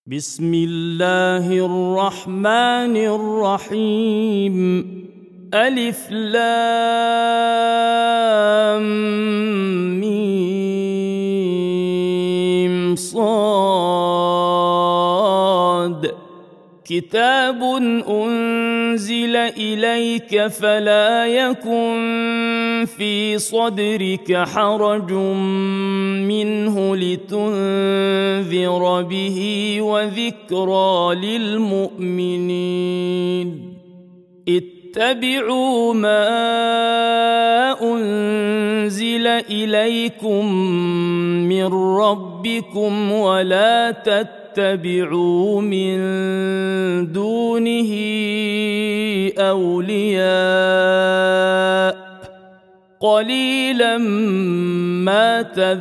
بسم الله الرحمن الرحيم. ألف لام ميم صاد. كتاب أنزل إليك فلا يكن في صدرك حرج منه لتنذر به وذكرى للمؤمنين. اتبعوا ما أنزل إليكم من ربكم ولا تتبعوا من دونه أولياء قليلا ما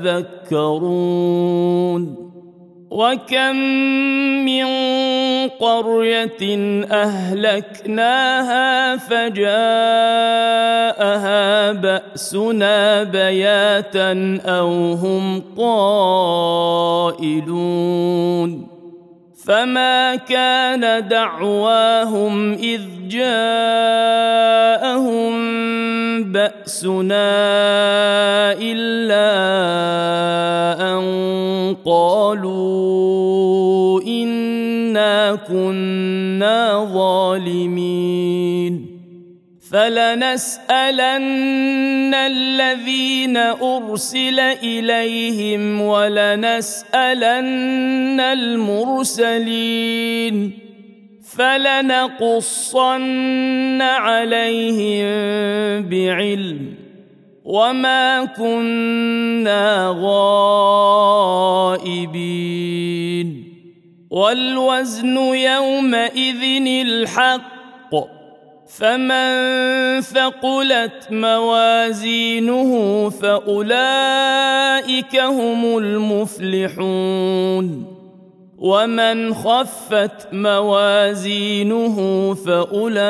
تذكرون. وكم من قرية أهلكناها فجاءها بأسنا بياتا أو هم قائلون. فما كان دعواهم إذ جاءهم بأسنا إلا أن قالوا إنا كنا ظالمين. فلنسألن الذين أرسل إليهم ولنسألن المرسلين. فلنقصن عليهم بعلم وما كنا غائبين. والوزن يومئذ الحق. فمن ثقلت موازينه فأولئك هم المفلحون. ومن خفت موازينه فأولئك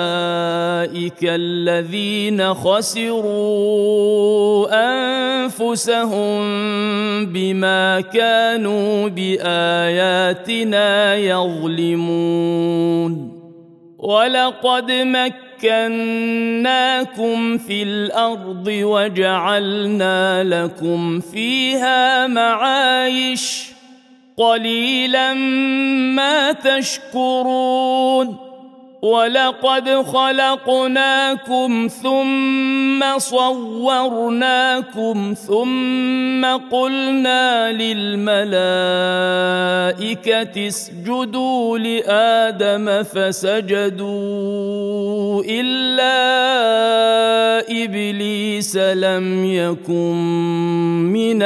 الذين خسروا أنفسهم بما كانوا بآياتنا يظلمون. ولقد مكناكم في الأرض وجعلنا لكم فيها معايش قليلا ما تشكرون. ولقد خلقناكم ثم صورناكم ثم قلنا للملائكة اسجدوا لآدم فسجدوا إلا إبليس لم يكن من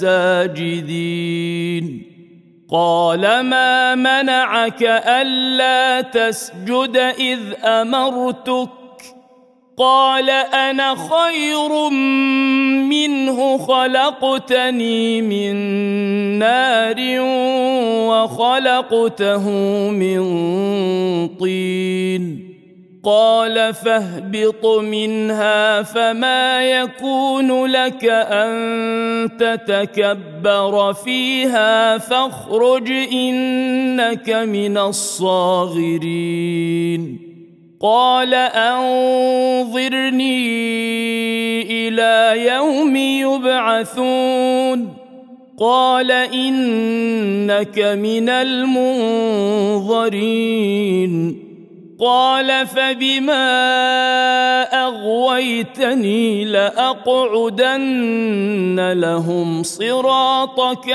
الساجدين. قال ما منعك ألا تسجد إذ أمرتك؟ قال أنا خير منه خلقتني من نار وخلقته من طين. قال فاهبط منها فما يكون لك أن تتكبر فيها فاخرج إنك من الصاغرين. قال أنظرني إلى يوم يبعثون. قال إنك من المنظرين. قال فبما أغويتني لأقعدن لهم صراطك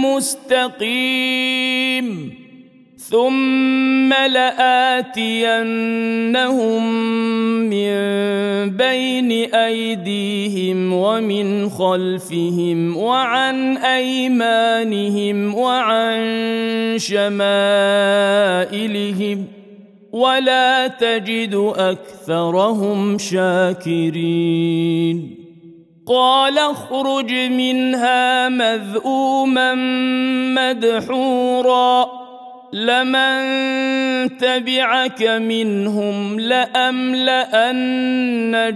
المستقيم ثم لآتينهم من بين أيديهم ومن خلفهم وعن أيمانهم وعن شمائلهم ولا تجد أكثرهم شاكرين. قال اخرج منها مذءوما مدحورا لمن تبعك منهم لأملأن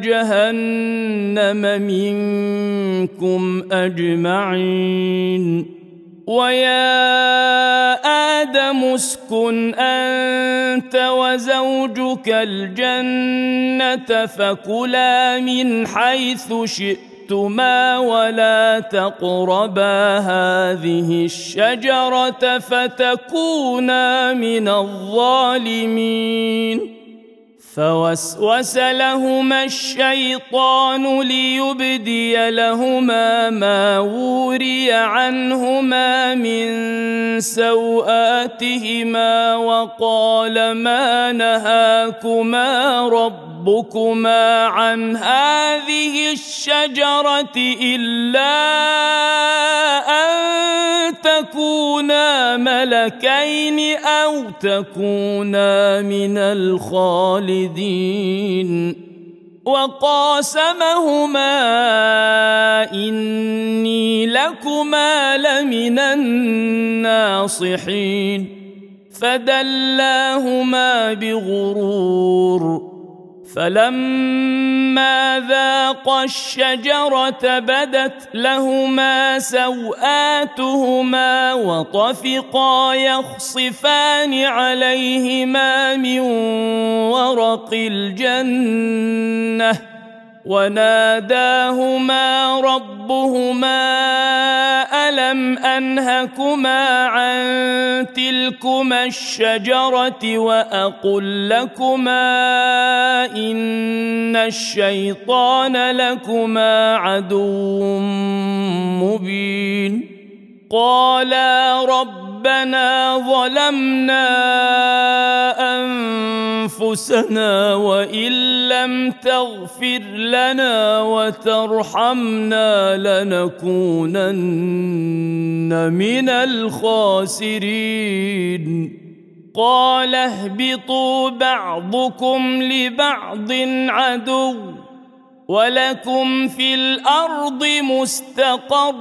جهنم منكم أجمعين. ويا آدم اسكن أنت وزوجك الجنة فكلا من حيث شئتما ولا تقربا هذه الشجرة فتكونا من الظالمين فوسوس لهما الشيطان ليبدي لهما ما وري عنهما من سوآتهما وقال ما نهاكما ربكما عن هذه الشجرة إلا أن تكونا ملكين أو تكونا من الخالدين وقاسمهما إني لكما لمن الناصحين فدلاهما بغرور فلما ذاقا الشجرة بدت لهما سوآتهما وطفقا يخصفان عليهما من ورق الجنة وناداهما ربهما ألم أنهكما عن تلكما الشجرة وأقل لكما إن الشيطان لكما عدو مبين قالا ربنا ظلمنا أنفسنا وإن لم تغفر لنا وترحمنا لنكونن من الخاسرين قال اهبطوا بعضكم لبعض عدو ولكم في الأرض مستقر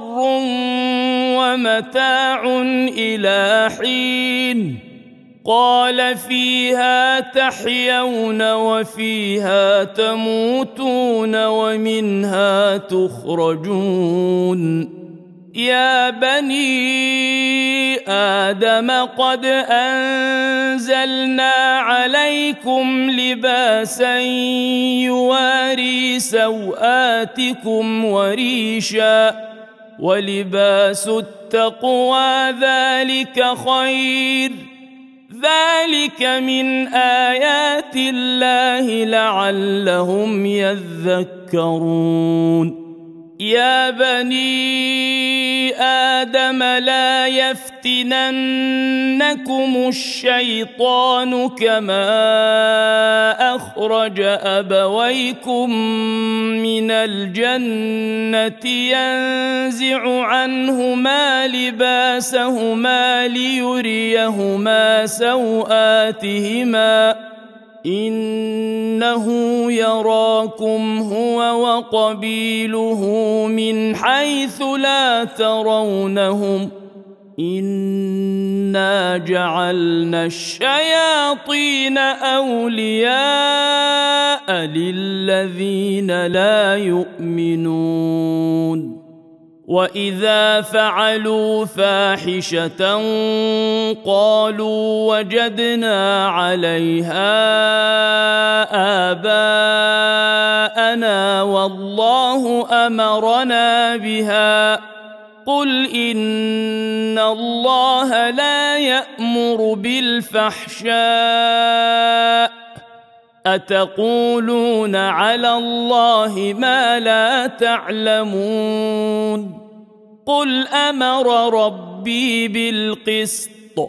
ومتاع إلى حين قال فيها تحيون وفيها تموتون ومنها تخرجون يا بني آدم قد أنزلنا عليكم لباسا يواري سوآتكم وريشا ولباس التقوى ذلك خير ذلك من آيات الله لعلهم يذكرون يا بني آدم لا يفتننكم الشيطان كما أخرج أبويكم من الجنة ينزع عنهما لباسهما ليريهما سوآتهما إنه يراكم هو وقبيله من حيث لا ترونهم إنا جعلنا الشياطين أولياء للذين لا يؤمنون وإذا فعلوا فاحشة قالوا وجدنا عليها آباءنا والله أمرنا بها قل إن الله لا يأمر بالفحشاء أتقولون على الله ما لا تعلمون قل أمر ربي بالقسط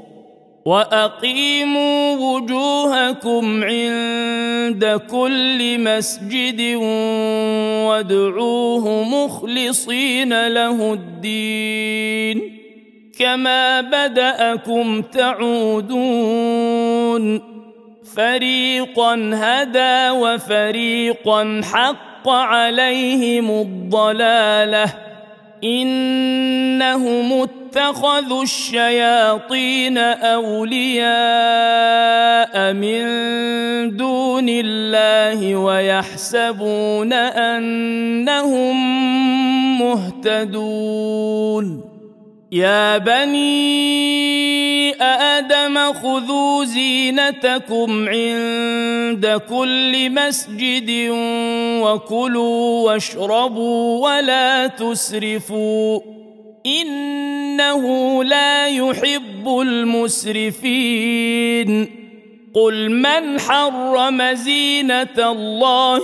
وأقيموا وجوهكم عند كل مسجد وادعوه مخلصين له الدين كما بدأكم تعودون فريقا هدى وفريقا حق عليهم الضلالة إنهم اتخذوا الشياطين أولياء من دون الله ويحسبون أنهم مهتدون يا بني آدم خذوا زينتكم عند كل مسجد وكلوا واشربوا ولا تسرفوا إنه لا يحب المسرفين قل من حرم زينة الله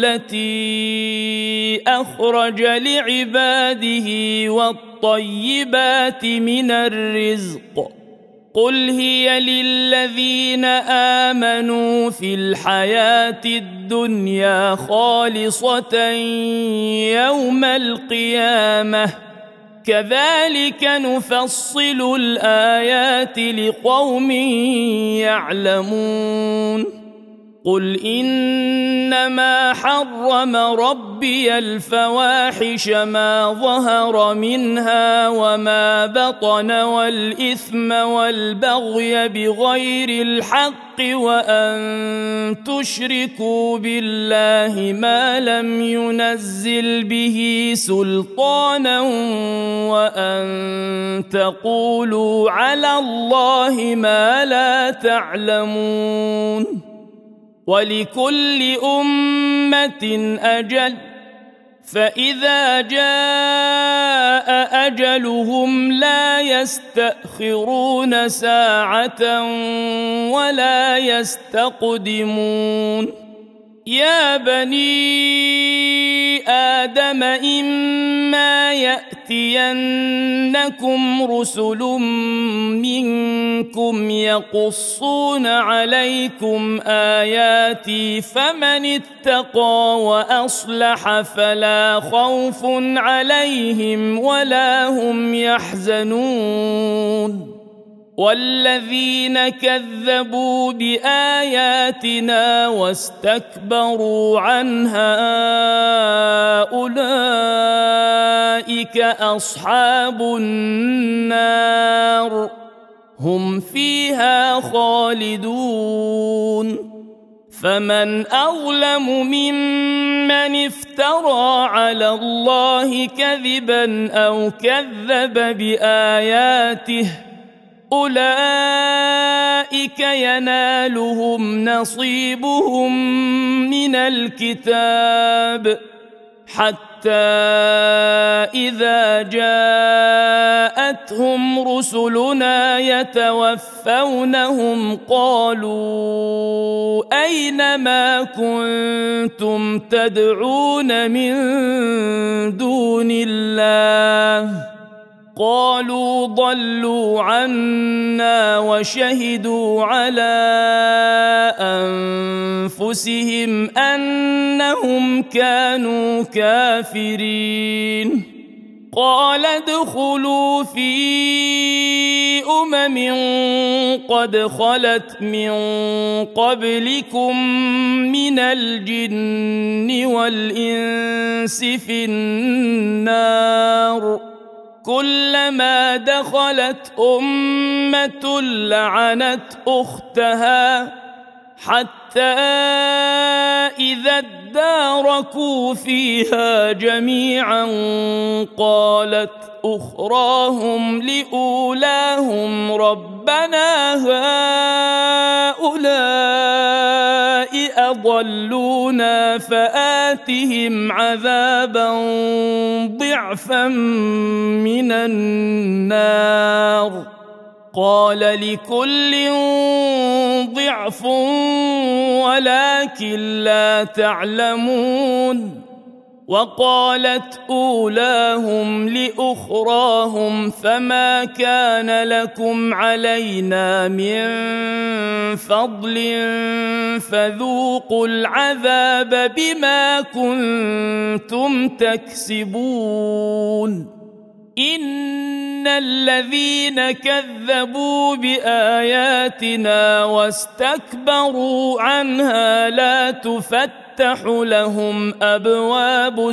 التي أخرج لعباده والطيبات من الرزق قل هي للذين آمنوا في الحياة الدنيا خالصة يوم القيامة كذلك نفصل الآيات لقوم يعلمون قل إنما حرم ربي الفواحش ما ظهر منها وما بطن والإثم والبغي بغير الحق وأن تشركوا بالله ما لم ينزل به سلطانا وأن تقولوا على الله ما لا تعلمون ولكل أمة أجل فإذا جاء أجلهم لا يستأخرون ساعة ولا يستقدمون يا بني آدم إما يأتينكم رسل منكم يقصون عليكم آياتي فمن اتقى وأصلح فلا خوف عليهم ولا هم يحزنون والذين كذبوا بآياتنا واستكبروا عنها أولئك أصحاب النار هم فيها خالدون فمن أظلم ممن افترى على الله كذبا أو كذب بآياته أولئك ينالهم نصيبهم من الكتاب حتى إذا جاءتهم رسلنا يتوفونهم قالوا أين ما كنتم تدعون من دون الله قالوا ضلوا عنا وشهدوا على أنفسهم أنهم كانوا كافرين قال ادخلوا في قد خلت من قبلكم من الجن والإنس في النار كلما دخلت أمة لعنت أختها حتى إذا اداركوا فيها جميعا قالت أخراهم لأولاهم ربنا هؤلاء أضلونا فآتهم عذابا ضعفا من النار قال لكل ضعف ولكن لا تعلمون وقالت أولاهم لأخراهم فما كان لكم علينا من فضل فذوقوا العذاب بما كنتم تكسبون إن الذين كذبوا بآياتنا واستكبروا عنها لا تفتح لهم أبواب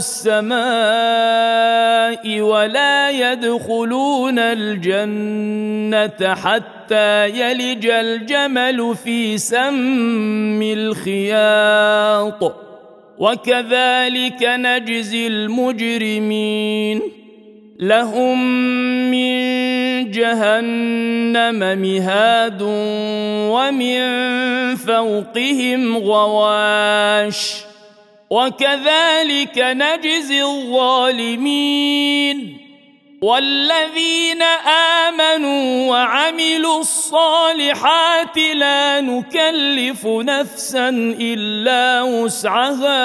السماء ولا يدخلون الجنة حتى يلج الجمل في سم الخياط وكذلك نجزي المجرمين لهم من جهنم مهاد ومن فوقهم غواش وكذلك نجزي الظالمين والذين آمنوا وعملوا الصالحات لا نكلف نفسا إلا وسعها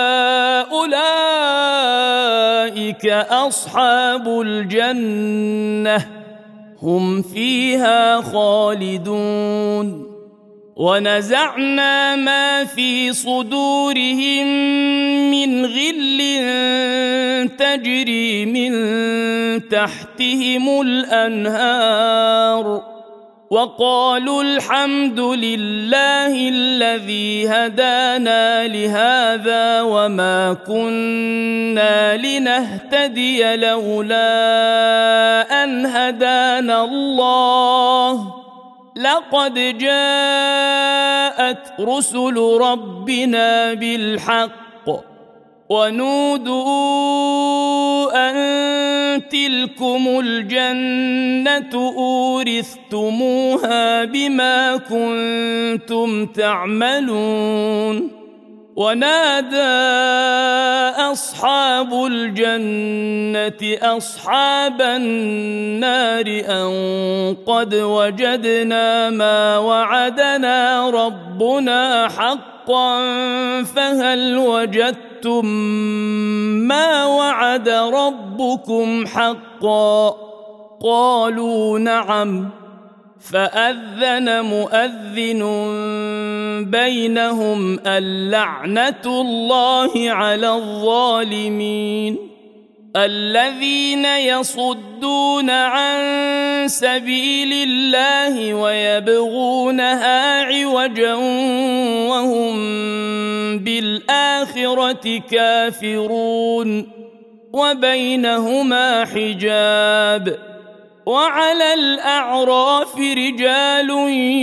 أولئك أصحاب الجنة هم فيها خالدون ونزعنا ما في صدورهم من غل تجري من تحتهم الأنهار وقالوا الحمد لله الذي هدانا لهذا وما كنا لنهتدي لولا أن هدانا الله لقد جاءت رسل ربنا بالحق ونودوا أن تلكم الجنة أورثتموها بما كنتم تعملون ونادى أصحاب الجنة أصحاب النار أن قد وجدنا ما وعدنا ربنا حقا فهل وجدتم ما وعد ربكم حقا قالوا نعم فأذن مؤذن بينهم اللعنة الله على الظالمين الذين يصدون عن سبيل الله ويبغونها عوجا وهم بالآخرة كافرون وبينهما حجاب وعلى الأعراف رجال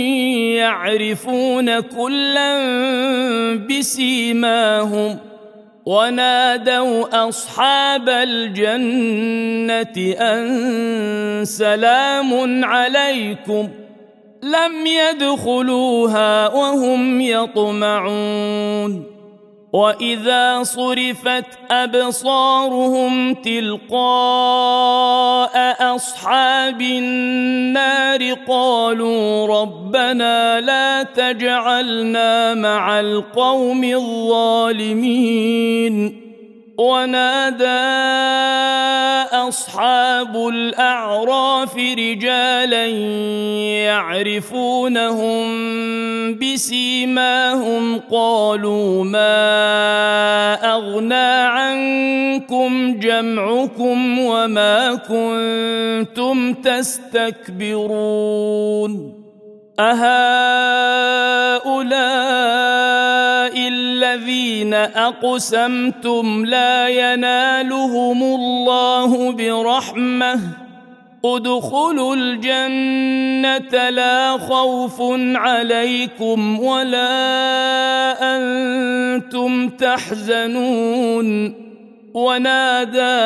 يعرفون كلا بسيماهم ونادوا أصحاب الجنة أن سلام عليكم لم يدخلوها وهم يطمعون وإذا صرفت أبصارهم تلقاء أصحاب النار قالوا ربنا لا تجعلنا مع القوم الظالمين ونادى أصحاب الأعراف رجالا يعرفونهم بسيماهم قالوا ما أغنى عنكم جمعكم وما كنتم تستكبرون أهؤلاء الذين أقسمتم لا ينالهم الله برحمة ادخلوا الجنة لا خوف عليكم ولا أنتم تحزنون ونادى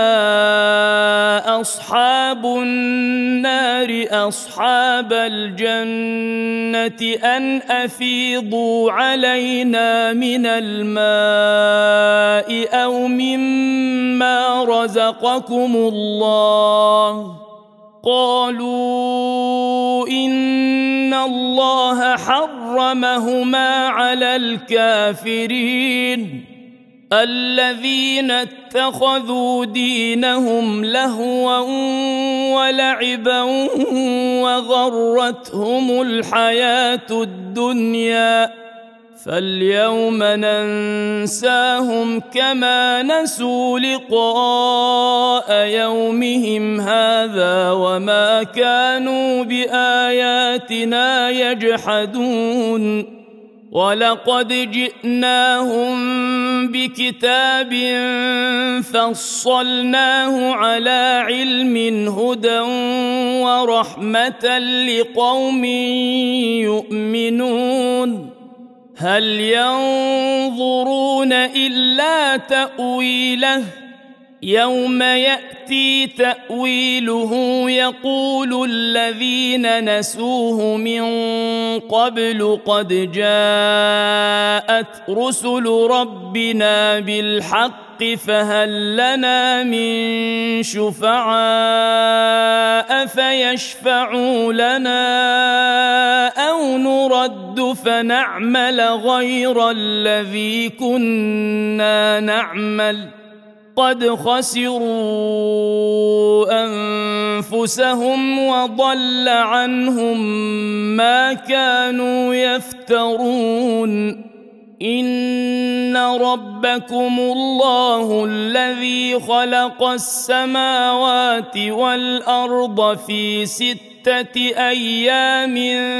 أصحاب النار أصحاب الجنة أن أفيضوا علينا من الماء أو مما رزقكم الله قالوا إن الله حرمهما على الكافرين الذين اتخذوا دينهم لهوا ولعبا وغرتهم الحياة الدنيا فاليوم ننساهم كما نسوا لقاء يومهم هذا وما كانوا بآياتنا يجحدون ولقد جئناهم بكتاب فصلناه على علم هدى ورحمة لقوم يؤمنون هل ينظرون إلا تأويله يوم يأتي يأتي تأويله يقول الذين نسوه من قبل قد جاءت رسل ربنا بالحق فهل لنا من شفعاء فيشفعوا لنا أو نرد فنعمل غير الذي كنا نعمل قد خسروا أنفسهم وضل عنهم ما كانوا يفترون إن ربكم الله الذي خلق السماوات والأرض في 6 أيام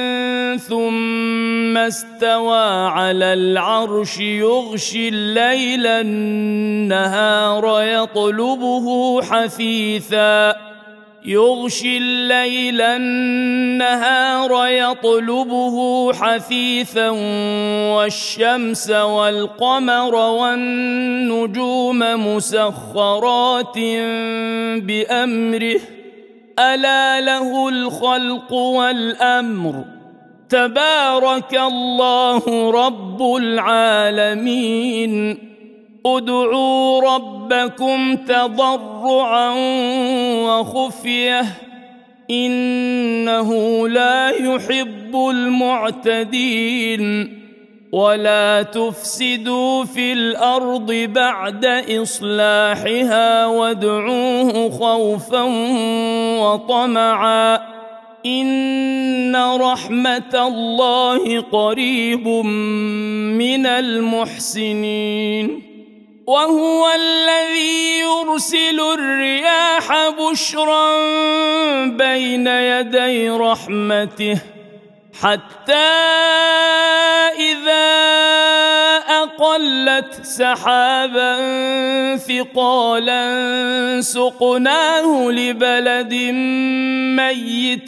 ثم استوى على العرش يغشي الليل النهار يطلبه حثيثا والشمس والقمر والنجوم مسخرات بأمره ألا له الخلق والأمر تبارك الله رب العالمين ادعوا ربكم تضرعا وخفية إنه لا يحب المعتدين ولا تفسدوا في الأرض بعد إصلاحها وادعوه خوفا وطمعا إن رحمة الله قريب من المحسنين وهو الذي يرسل الرياح بشرا بين يدي رحمته حتى إذا أقلت سحابا ثقالا سقناه لبلد ميت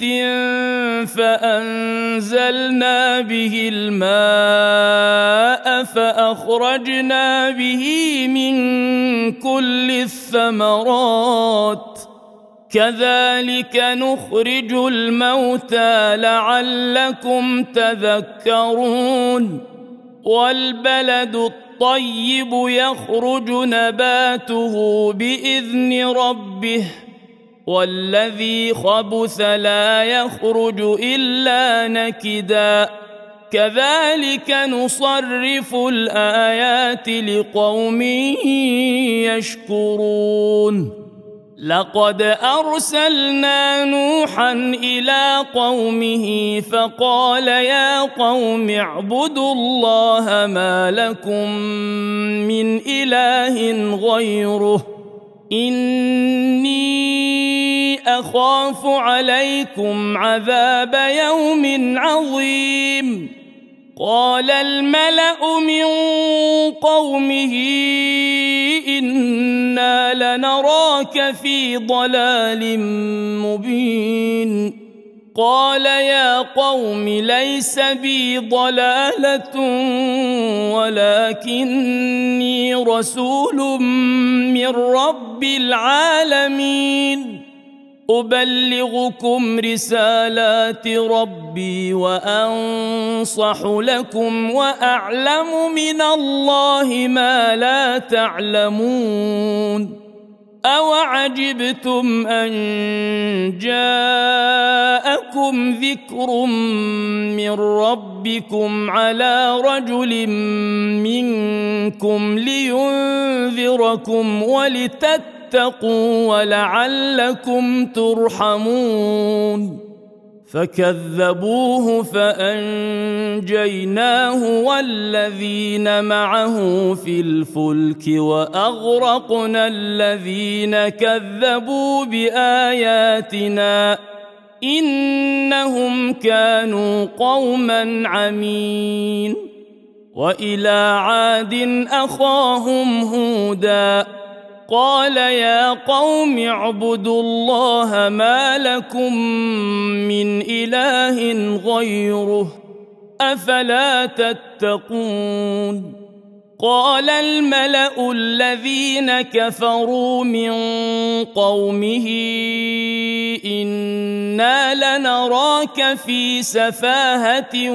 فأنزلنا به الماء فأخرجنا به من كل الثمرات كذلك نخرج الموتى لعلكم تذكرون والبلد الطيب يخرج نباته بإذن ربه والذي خبث لا يخرج إلا نكدا كذلك نصرف الآيات لقوم يشكرون لقد أرسلنا نوحا إلى قومه فقال يا قوم اعبدوا الله ما لكم من إله غيره إني أخاف عليكم عذاب يوم عظيم قال الملأ من قومه إنا لنراك في ضلال مبين قال يا قوم ليس بي ضلالة ولكني رسول من رب العالمين أبلغكم رسالات ربي وأنصح لكم وأعلم من الله ما لا تعلمون أوعجبتم أن جاءكم ذكر من ربكم على رجل منكم لينذركم ولتتقوا ولعلكم ترحمون فكذبوه فأنجيناه والذين معه في الفلك وأغرقنا الذين كذبوا بآياتنا إنهم كانوا قوما عمين وإلى عاد أخاهم هودا قال يا قوم اعبدوا الله ما لكم من إله غيره أفلا تتقون قال الملأ الذين كفروا من قومه إنا لنراك في سفاهة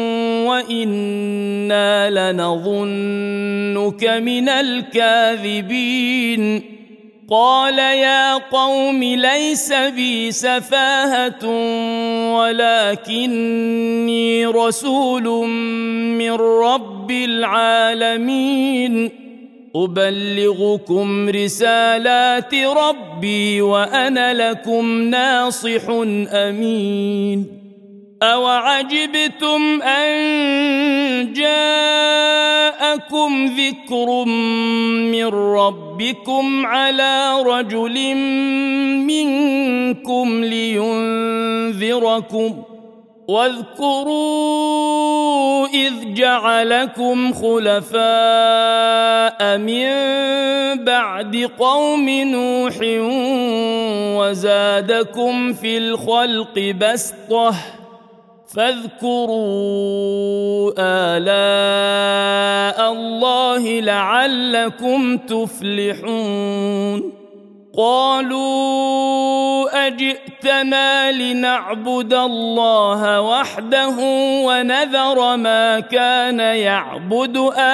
وإنا لنظنك من الكاذبين قال يا قوم ليس بي سفاهة ولكني رسول من رب العالمين أبلغكم رسالات ربي وأنا لكم ناصح أمين أوعجبتم أن جاءكم ذكر من ربكم على رجل منكم لينذركم واذكروا إذ جعلكم خلفاء من بعد قوم نوح وزادكم في الخلق بسطة فاذكروا آلاء الله لعلكم تفلحون قالوا أجئتنا لنعبد الله وحده ونذر ما كان يعبد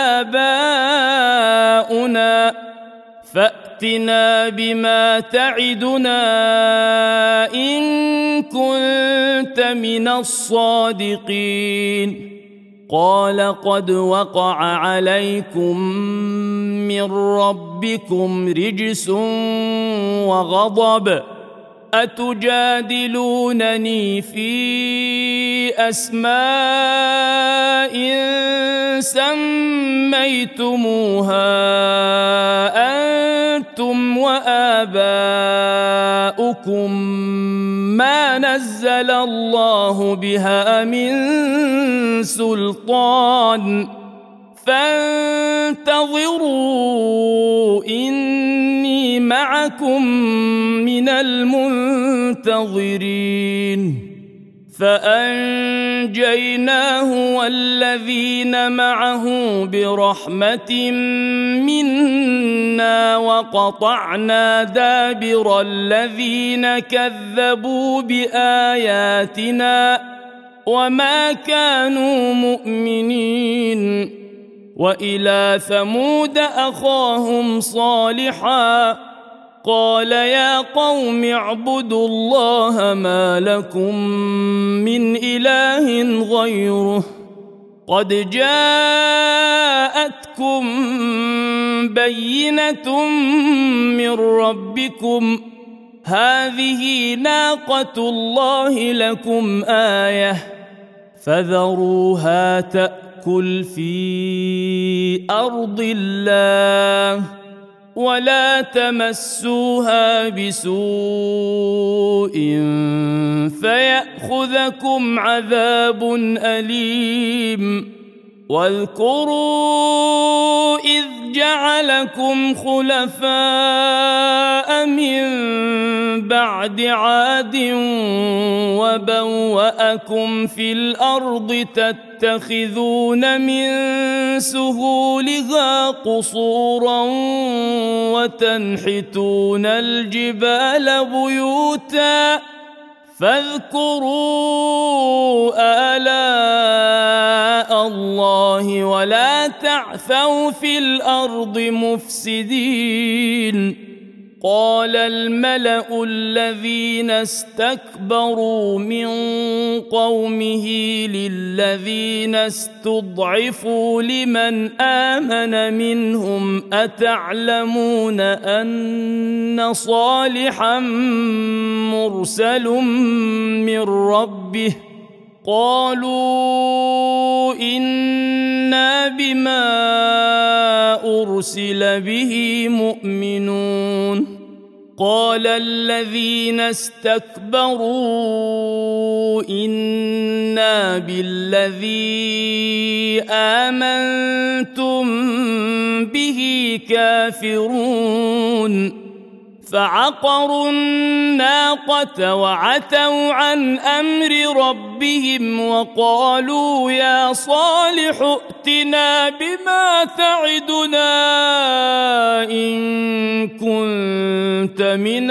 آباؤنا فأتنا بما تعدنا إن كنت من الصادقين قال قد وقع عليكم من ربكم رجس وغضب أتجادلونني في أسماء سميتموها أنتم وآباؤكم ما نزل الله بها من سلطان فانتظروا إني معكم من المنتظرين فأنجيناه والذين معه برحمة منا وقطعنا دابر الذين كذبوا بآياتنا وما كانوا مؤمنين وإلى ثمود أخاهم صالحا قال يا قوم اعبدوا الله ما لكم من إله غيره قد جاءتكم بينة من ربكم هذه ناقة الله لكم آية فذروها تأكل في أرض الله ولا تمسوها بسوء فيأخذكم عذاب أليم واذكروا إذ جعلكم خلفاء من بعد عاد وبوأكم في الأرض تتخذون من سهولها قصورا وتنحتون الجبال بيوتا فاذكروا آلاء الله ولا تعثوا في الأرض مفسدين قال الملأ الذين استكبروا من قومه للذين استضعفوا لمن آمن منهم أتعلمون أن صالحا مرسل من ربه قالوا إنا بما أرسل به مؤمنون قال الذين استكبروا إنا بالذي آمنتم به كافرون فعقروا الناقة وعتوا عن أمر ربهم وقالوا يا صالح ائتنا بما تعدنا إن كنت من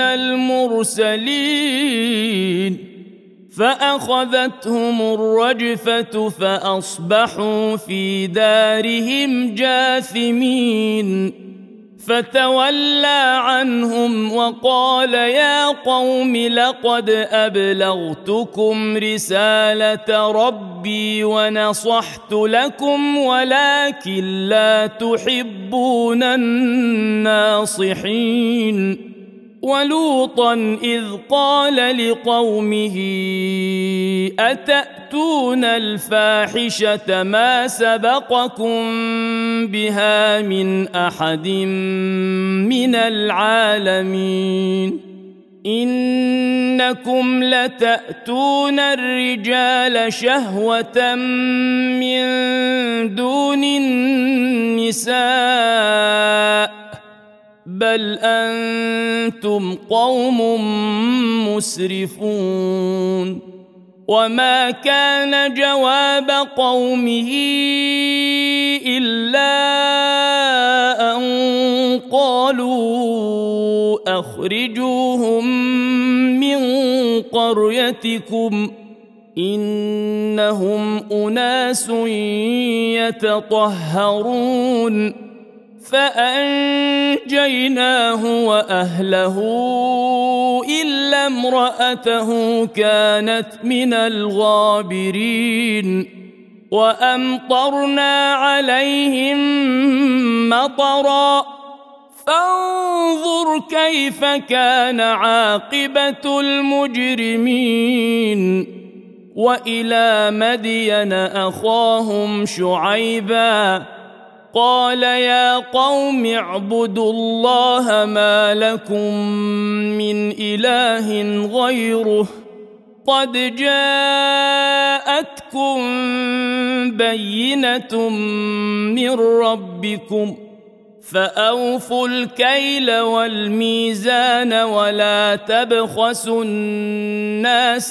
المرسلين فأخذتهم الرجفة فأصبحوا في دارهم جاثمين فتولى عنهم وقال يا قوم لقد أبلغتكم رسالة ربي ونصحت لكم ولكن لا تحبون الناصحين ولوطا إذ قال لقومه أتأتون الفاحشة ما سبقكم بها من أحد من العالمين إنكم لتأتون الرجال شهوة من دون النساء بل أنتم قوم مسرفون وما كان جواب قومه إلا أن قالوا أخرجوهم من قريتكم إنهم أناس يتطهرون فأنجيناه وأهله إلا امرأته كانت من الغابرين وأمطرنا عليهم مطرا فانظر كيف كان عاقبة المجرمين وإلى مدين أخاهم شعيبا قال يا قوم اعبدوا الله ما لكم من إله غيره قد جاءتكم بينة من ربكم فأوفوا الكيل والميزان ولا تبخسوا الناس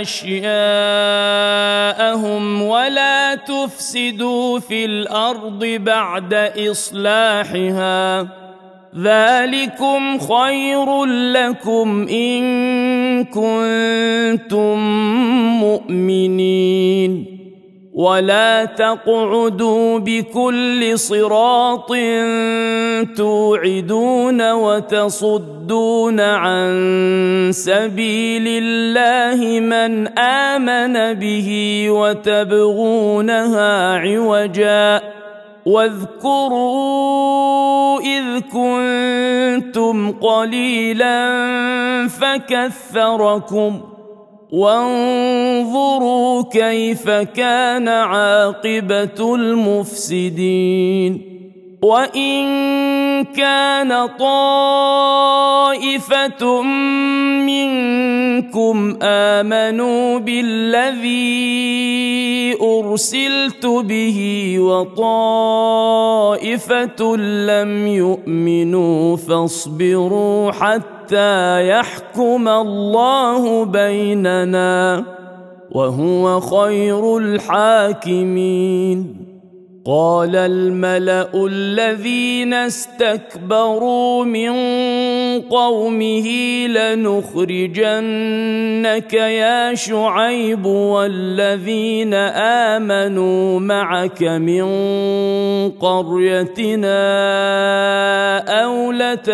أشياءهم ولا تفسدوا في الأرض بعد إصلاحها ذلكم خير لكم إن كنتم مؤمنين ولا تقعدوا بكل صراط توعدون وتصدون عن سبيل الله من آمن به وتبغونها عوجا واذكروا إذ كنتم قليلا فكثركم وانظروا كيف كان عاقبة المفسدين وإن كان طائفة منكم آمنوا بالذي أرسلت به وطائفة لم يؤمنوا فاصبروا حتى يحكم الله بيننا وهو خير الحاكمين قال الملأ الذين استكبروا من قومه لنخرجنك يا شعيب والذين آمنوا معك من قريتنا أو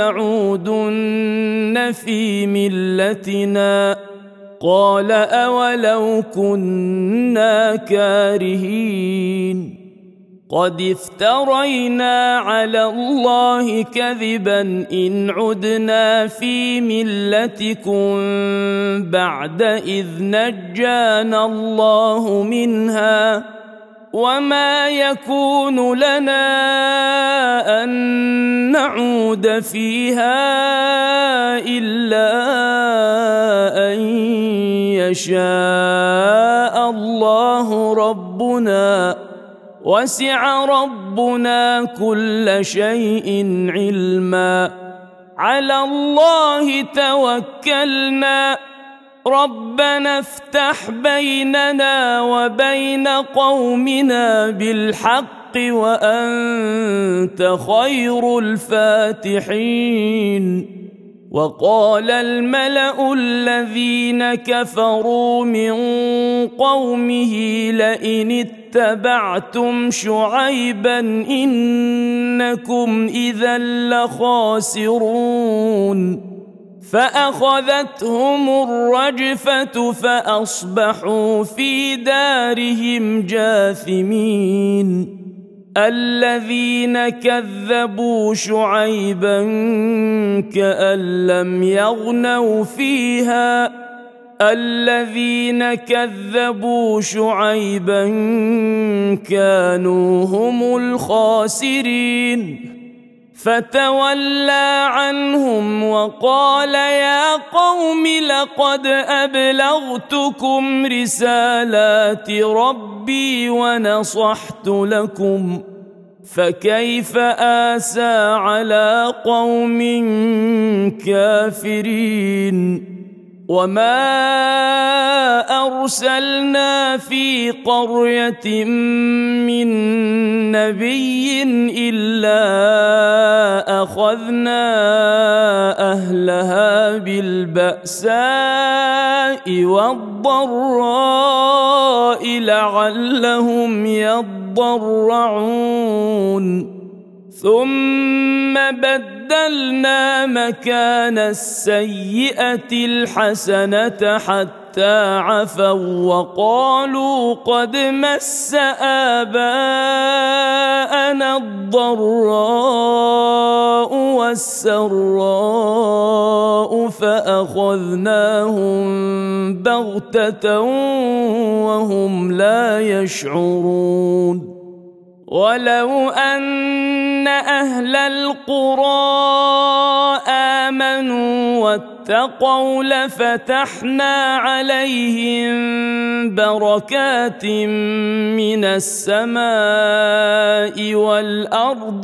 لتعودن في ملتنا قال أولو كنا كارهين قد افترينا على الله كذبا إن عدنا في ملتكم بعد إذ نجانا الله منها وما يكون لنا أن نعود فيها إلا أن يشاء الله ربنا وسع ربنا كل شيء علما على الله توكلنا ربنا افتح بيننا وبين قومنا بالحق وأنت خير الفاتحين. وقال الملأ الذين كفروا من قومه لئن اتبعتم شعيبا إنكم إذا لخاسرون فأخذتهم الرجفة فأصبحوا في دارهم جاثمين. الذين كذبوا شعيبا كأن لم يغنوا فيها الذين كذبوا شعيبا كانوا هم الخاسرين. فتولى عنهم وقال يا قوم لقد أبلغتكم رسالات ربي ونصحت لكم فكيف آسى على قوم كافرين. وما أرسلنا في قرية من نبي إلا أخذنا أهلها بالبأساء والضراء لعلهم يضرعون ثم بدلنا مكان السيئة الحسنة حتى عفوا وقالوا قد مس آباءنا الضراء والسراء فأخذناهم بغتة وهم لا يشعرون. ولو أن أهل القرى آمنوا واتقوا لفتحنا عليهم بركات من السماء والأرض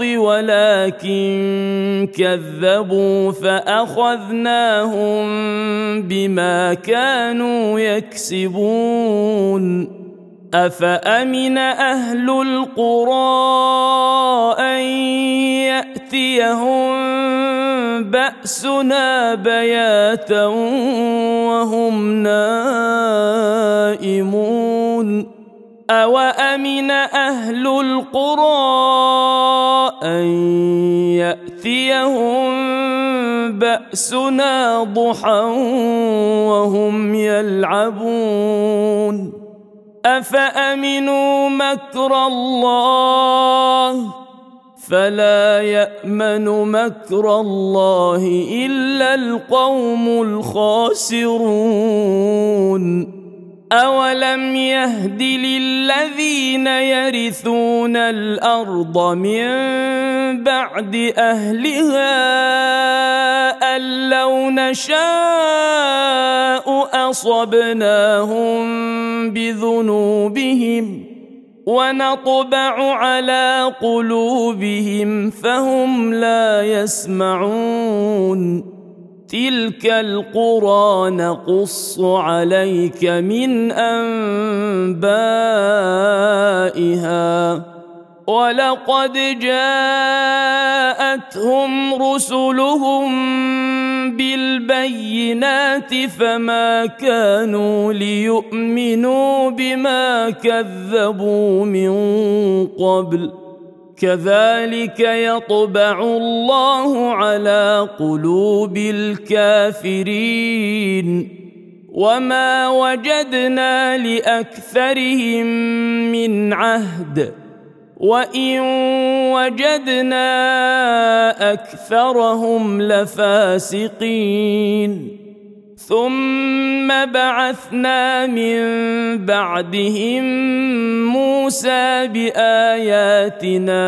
ولكن كذبوا فأخذناهم بما كانوا يكسبون. أفأمن أهل القرى أن يأتيهم بأسنا بياتا وهم نائمون أوأمن أهل القرى أن يأتيهم بأسنا ضحى وهم يلعبون أفأمنوا مكر الله فلا يأمن مكر الله إلا القوم الخاسرون. أولم يهد للذين يرثون الأرض من بعد أهلها أن لو نشاء أصبناهم بذنوبهم ونطبع على قلوبهم فهم لا يسمعون. تلك القرى نقص عليك من أنبائها ولقد جاءتهم رسلهم بالبينات فما كانوا ليؤمنوا بما كذبوا من قبل كذلك يطبع الله على قلوب الكافرين وما وجدنا لأكثرهم من عهد وإن وجدنا أكثرهم لفاسقين. ثم بعثنا من بعدهم موسى بآياتنا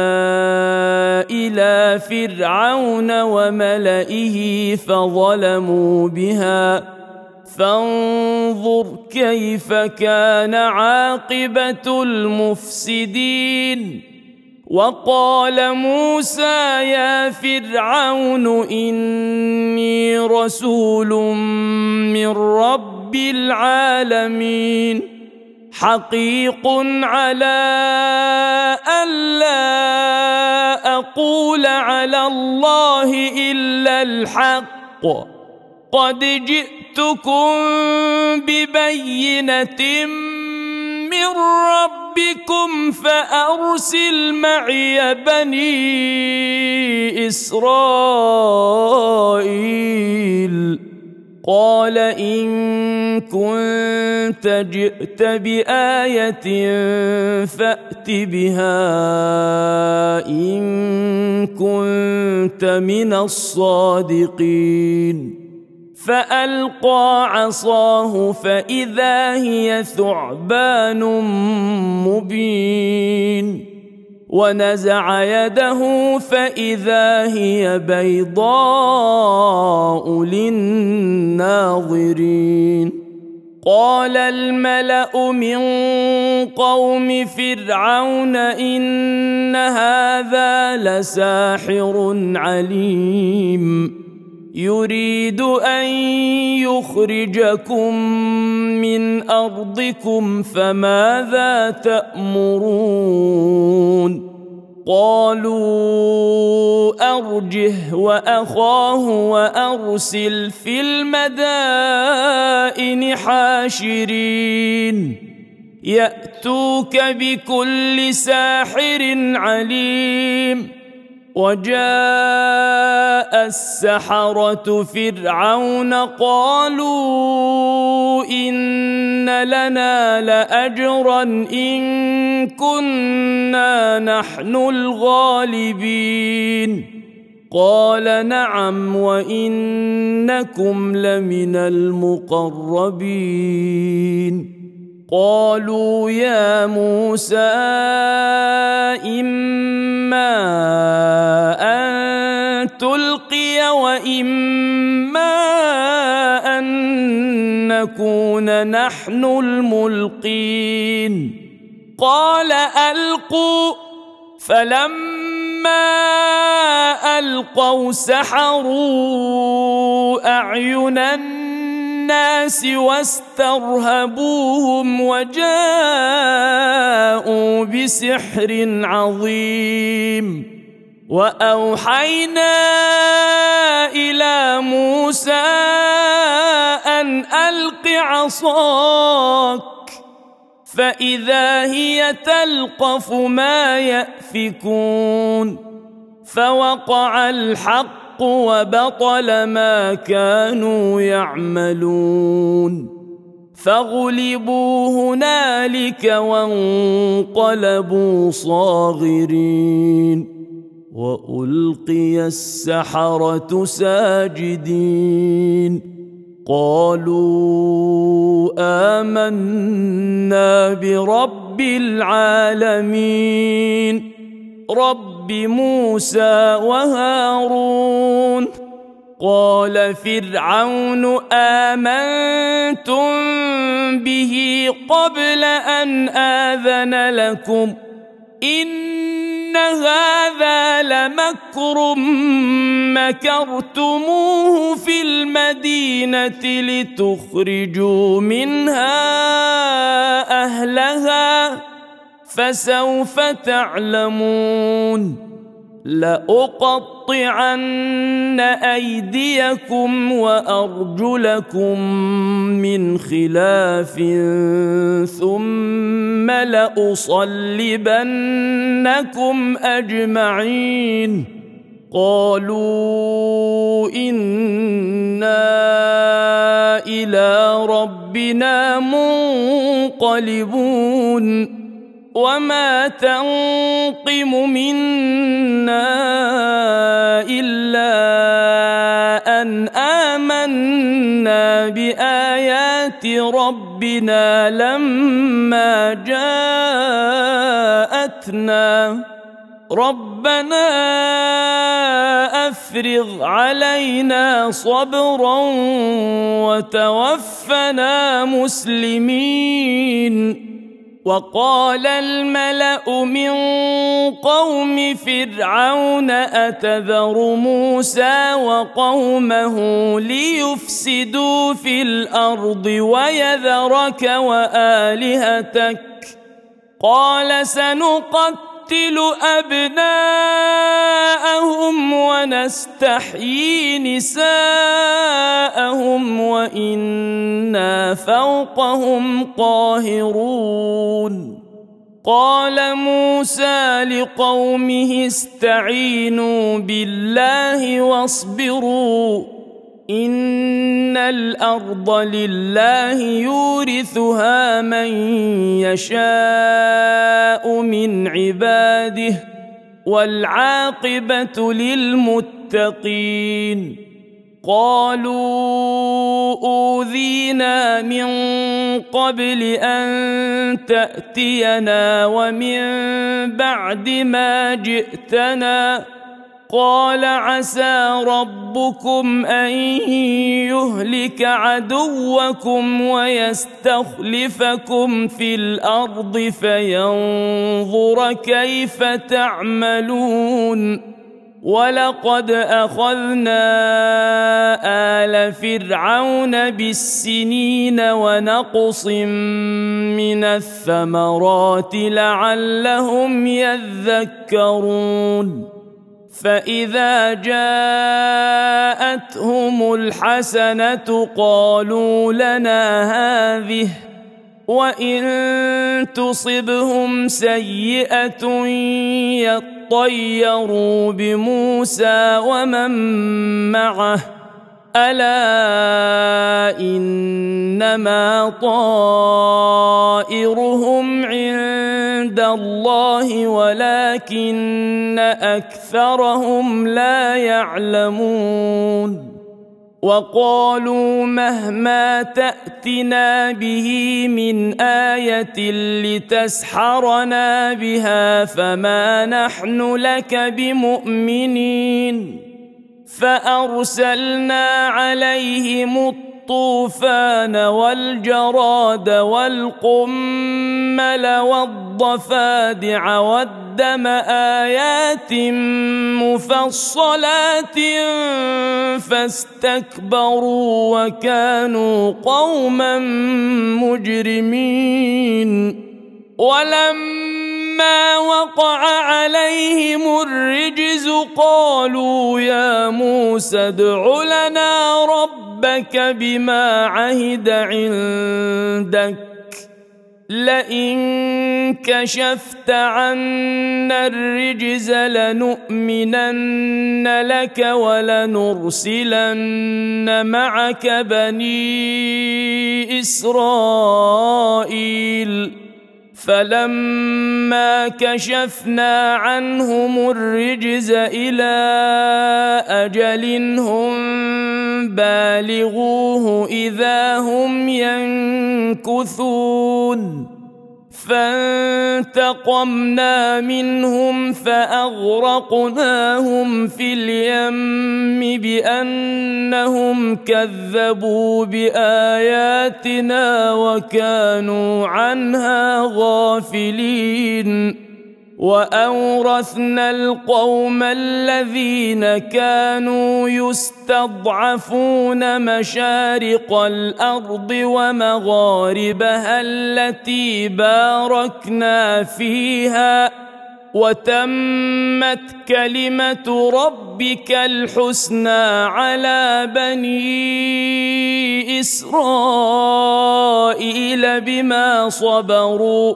إلى فرعون وملئه فظلموا بها فانظر كيف كان عاقبة المفسدين. وقال موسى يا فرعون إني رسول من رب العالمين حقيق على ألا أقول على الله إلا الحق قد جئتكم ببينة من ربكم فأرسل معي بني إسرائيل قال إن كنت جئت بآية فأت بها إن كنت من الصادقين فألقى عصاه فإذا هي ثعبان مبين ونزع يده فإذا هي بيضاء للناظرين قال الملأ من قوم فرعون إن هذا لساحر عليم يريد أن يخرجكم من أرضكم فماذا تأمرون قالوا أرجه وأخاه وأرسل في المدائن حاشرين يأتوك بكل ساحر عليم وجاء السحرة فرعون قالوا إن لنا لأجرا إن كنا نحن الغالبين قال نعم وإنكم لمن المقربين قالوا يا موسى إما أن تلقي وإما أن نكون نحن الملقين قال ألقوا فلما ألقوا سحروا أعين الناس واسترهبوهم وجاءوا بسحر عظيم وأوحينا إلى موسى أن ألق عصاك فإذا هي تلقف ما يأفكون فوقع الحق وبطل ما كانوا يعملون فغلبوا هنالك وانقلبوا صاغرين وألقي السحرة ساجدين قالوا آمنا برب العالمين رب موسى وهارون قال فرعون آمنتم به قبل أن آذن لكم إن هذا لمكر مكرتموه في المدينة لتخرجوا منها أهلها فسوف تعلمون لأقطعن أيديكم وأرجلكم من خلاف ثم لأصلبنكم أجمعين قالوا إنا إلى ربنا منقلبون وما تنقم منا إلا أن آمنا بآيات ربنا لما جاءتنا ربنا أفرغ علينا صبرا وتوفنا مسلمين وقال الملأ من قوم فرعون أتذر موسى وقومه ليفسدوا في الأرض ويذرك وآلهتك قال سنقتل أبناءهم ونستحيي نساءهم وإنا فوقهم قاهرون. قال موسى لقومه استعينوا بالله واصبروا إن الأرض لله يورثها من يشاء من عباده والعاقبة للمتقين. قالوا أوذينا من قبل أن تأتينا ومن بعد ما جئتنا قال عسى ربكم أن يهلك عدوكم ويستخلفكم في الأرض فينظر كيف تعملون. ولقد أخذنا آل فرعون بالسنين ونقص من الثمرات لعلهم يذكرون. فإذا جاءتهم الحسنة قالوا لنا هذه وإن تصبهم سيئة يطيروا بموسى ومن معه ألا إنما طائرهم عند الله ولكن أكثرهم لا يعلمون. وقالوا مهما تأتنا به من آية لتسحرنا بها فما نحن لك بمؤمنين. فأرسلنا عليهم الطوفان والجراد والقمل والضفادع والدم آيات مفصلات فاستكبروا وكانوا قوما مجرمين. ولما وقع عليهم الرجز قالوا يا موسى ادع لنا ربك بما عهد عندك لئن كشفت عنا الرجز لنؤمنن لك ولنرسلن معك بني إسرائيل. فلما كشفنا عنهم الرجز إلى أجل هم بالغوه إذا هم ينكثون. فانتقمنا منهم فأغرقناهم في اليم بأنهم كذبوا بآياتنا وكانوا عنها غافلين. وأورثنا القوم الذين كانوا يستضعفون مشارق الأرض ومغاربها التي باركنا فيها وتمت كلمة ربك الحسنى على بني إسرائيل بما صبروا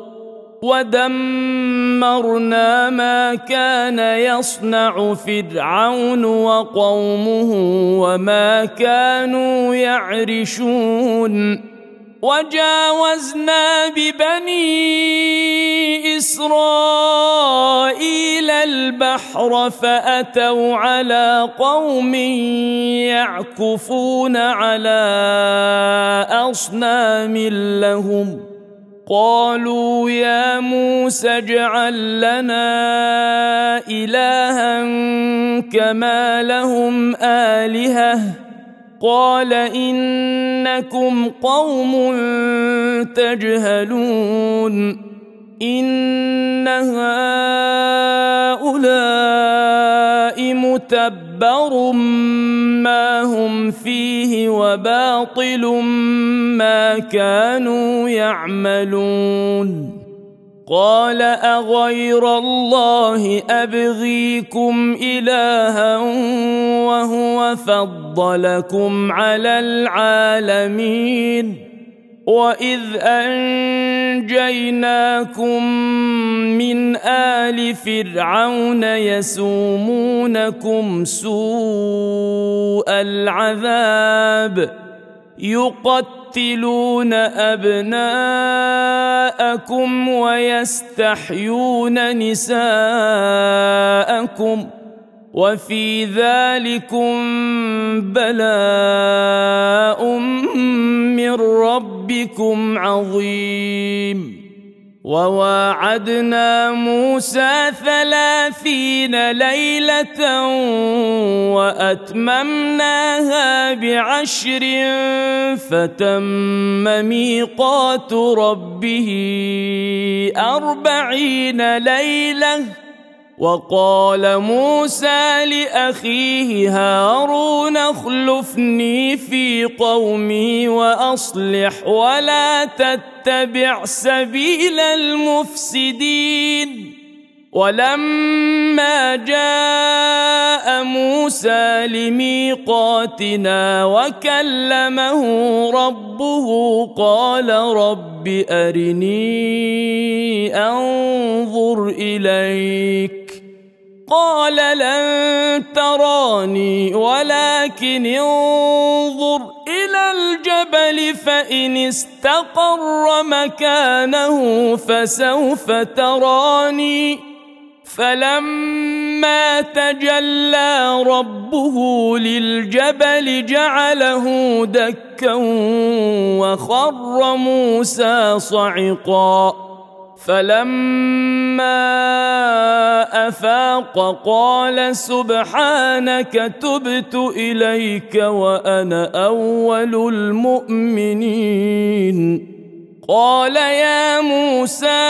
ودمرنا ما كان يصنع فرعون وقومه وما كانوا يعرشون. وجاوزنا ببني إسرائيل البحر فأتوا على قوم يعكفون على أصنام لهم قالوا يا موسى اجعل لنا إلها كما لهم آلهة قال إنكم قوم تجهلون. إن هؤلاء متبر ما هم فيه وباطل ما كانوا يعملون قال أغير الله أبغيكم إلها وهو فضلكم على العالمين وإذ أنجيناكم من آل فرعون يسومونكم سوء العذاب يقتلون أبناءكم ويستحيون نساءكم وفي ذلكم بلاء من ربكم عظيم وواعدنا موسى 30 ليلة وأتممناها ب10 فتم ميقات ربه 40 ليلة وقال موسى لأخيه هارون اخلفني في قومي وأصلح ولا تتبع سبيل المفسدين ولما جاء موسى لميقاتنا وكلمه ربه قال رب أرني أنظر إليك قال لن تراني ولكن انظر إلى الجبل فإن استقر مكانه فسوف تراني فلما تجلى ربه للجبل جعله دكا وخر موسى صعقا فلما أفاق قال سبحانك تبت إليك وأنا أول المؤمنين قال يا موسى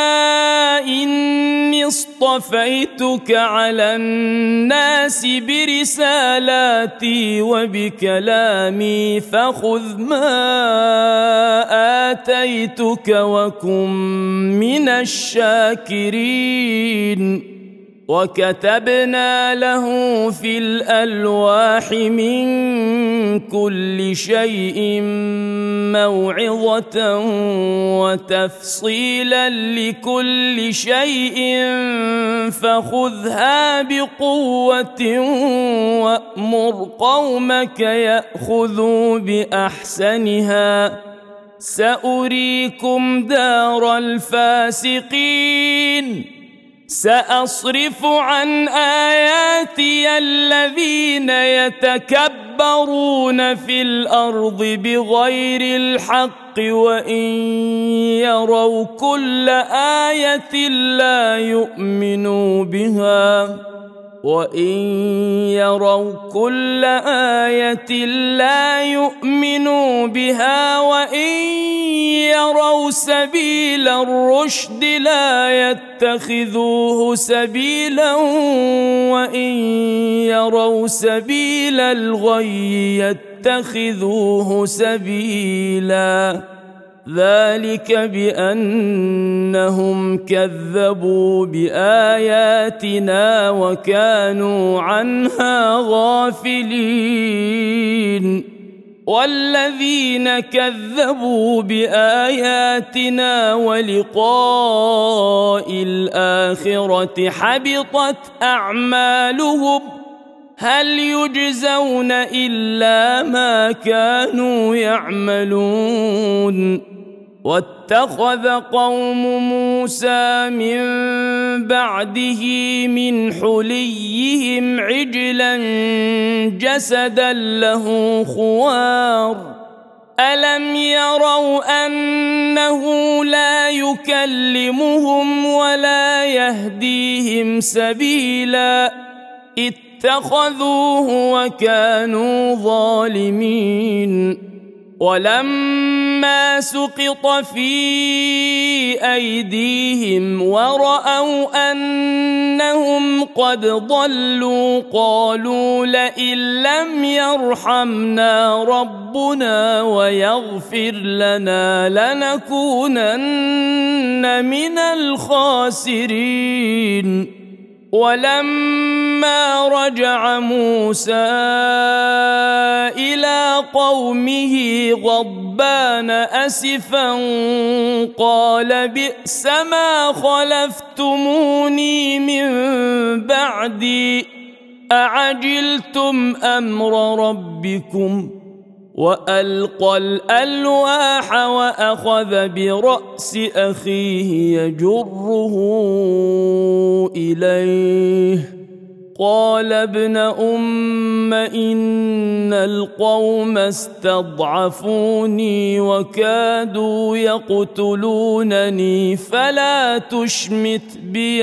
إني اصطفيتك على الناس برسالاتي وبكلامي فخذ ما آتيتك وكن من الشاكرين وكتبنا له في الألواح من كل شيء موعظة وتفصيلا لكل شيء فخذها بقوة وأمر قومك يأخذوا بأحسنها سأريكم دار الفاسقين سأصرف عن آياتي الذين يتكبرون في الأرض بغير الحق وإن يروا كل آية لا يؤمنوا بها وإن يروا كل آية لا يؤمنوا بها وإن يروا سبيل الرشد لا يتخذوه سبيلا وإن يروا سبيل الغي يتخذوه سبيلا ذلك بأنهم كذبوا بآياتنا وكانوا عنها غافلين والذين كذبوا بآياتنا ولقاء الآخرة حبطت أعمالهم هل يجزون إلا ما كانوا يعملون واتخذ قوم موسى من بعده من حليهم عجلا جسدا له خوار ألم يروا أنه لا يكلمهم ولا يهديهم سبيلا اتخذوه وكانوا ظالمين ولما سقط في أيديهم ورأوا أنهم قد ضلوا قالوا لئن لم يرحمنا ربنا ويغفر لنا لنكونن من الخاسرين. ولما رجع موسى إلى قومه غضبان أسفا قال بئس ما خلفتموني من بعدي أعجلتم أمر ربكم وألقى الألواح وأخذ برأس أخيه يجره إليه قال ابن أم إن القوم استضعفوني وكادوا يقتلونني فلا تشمت بي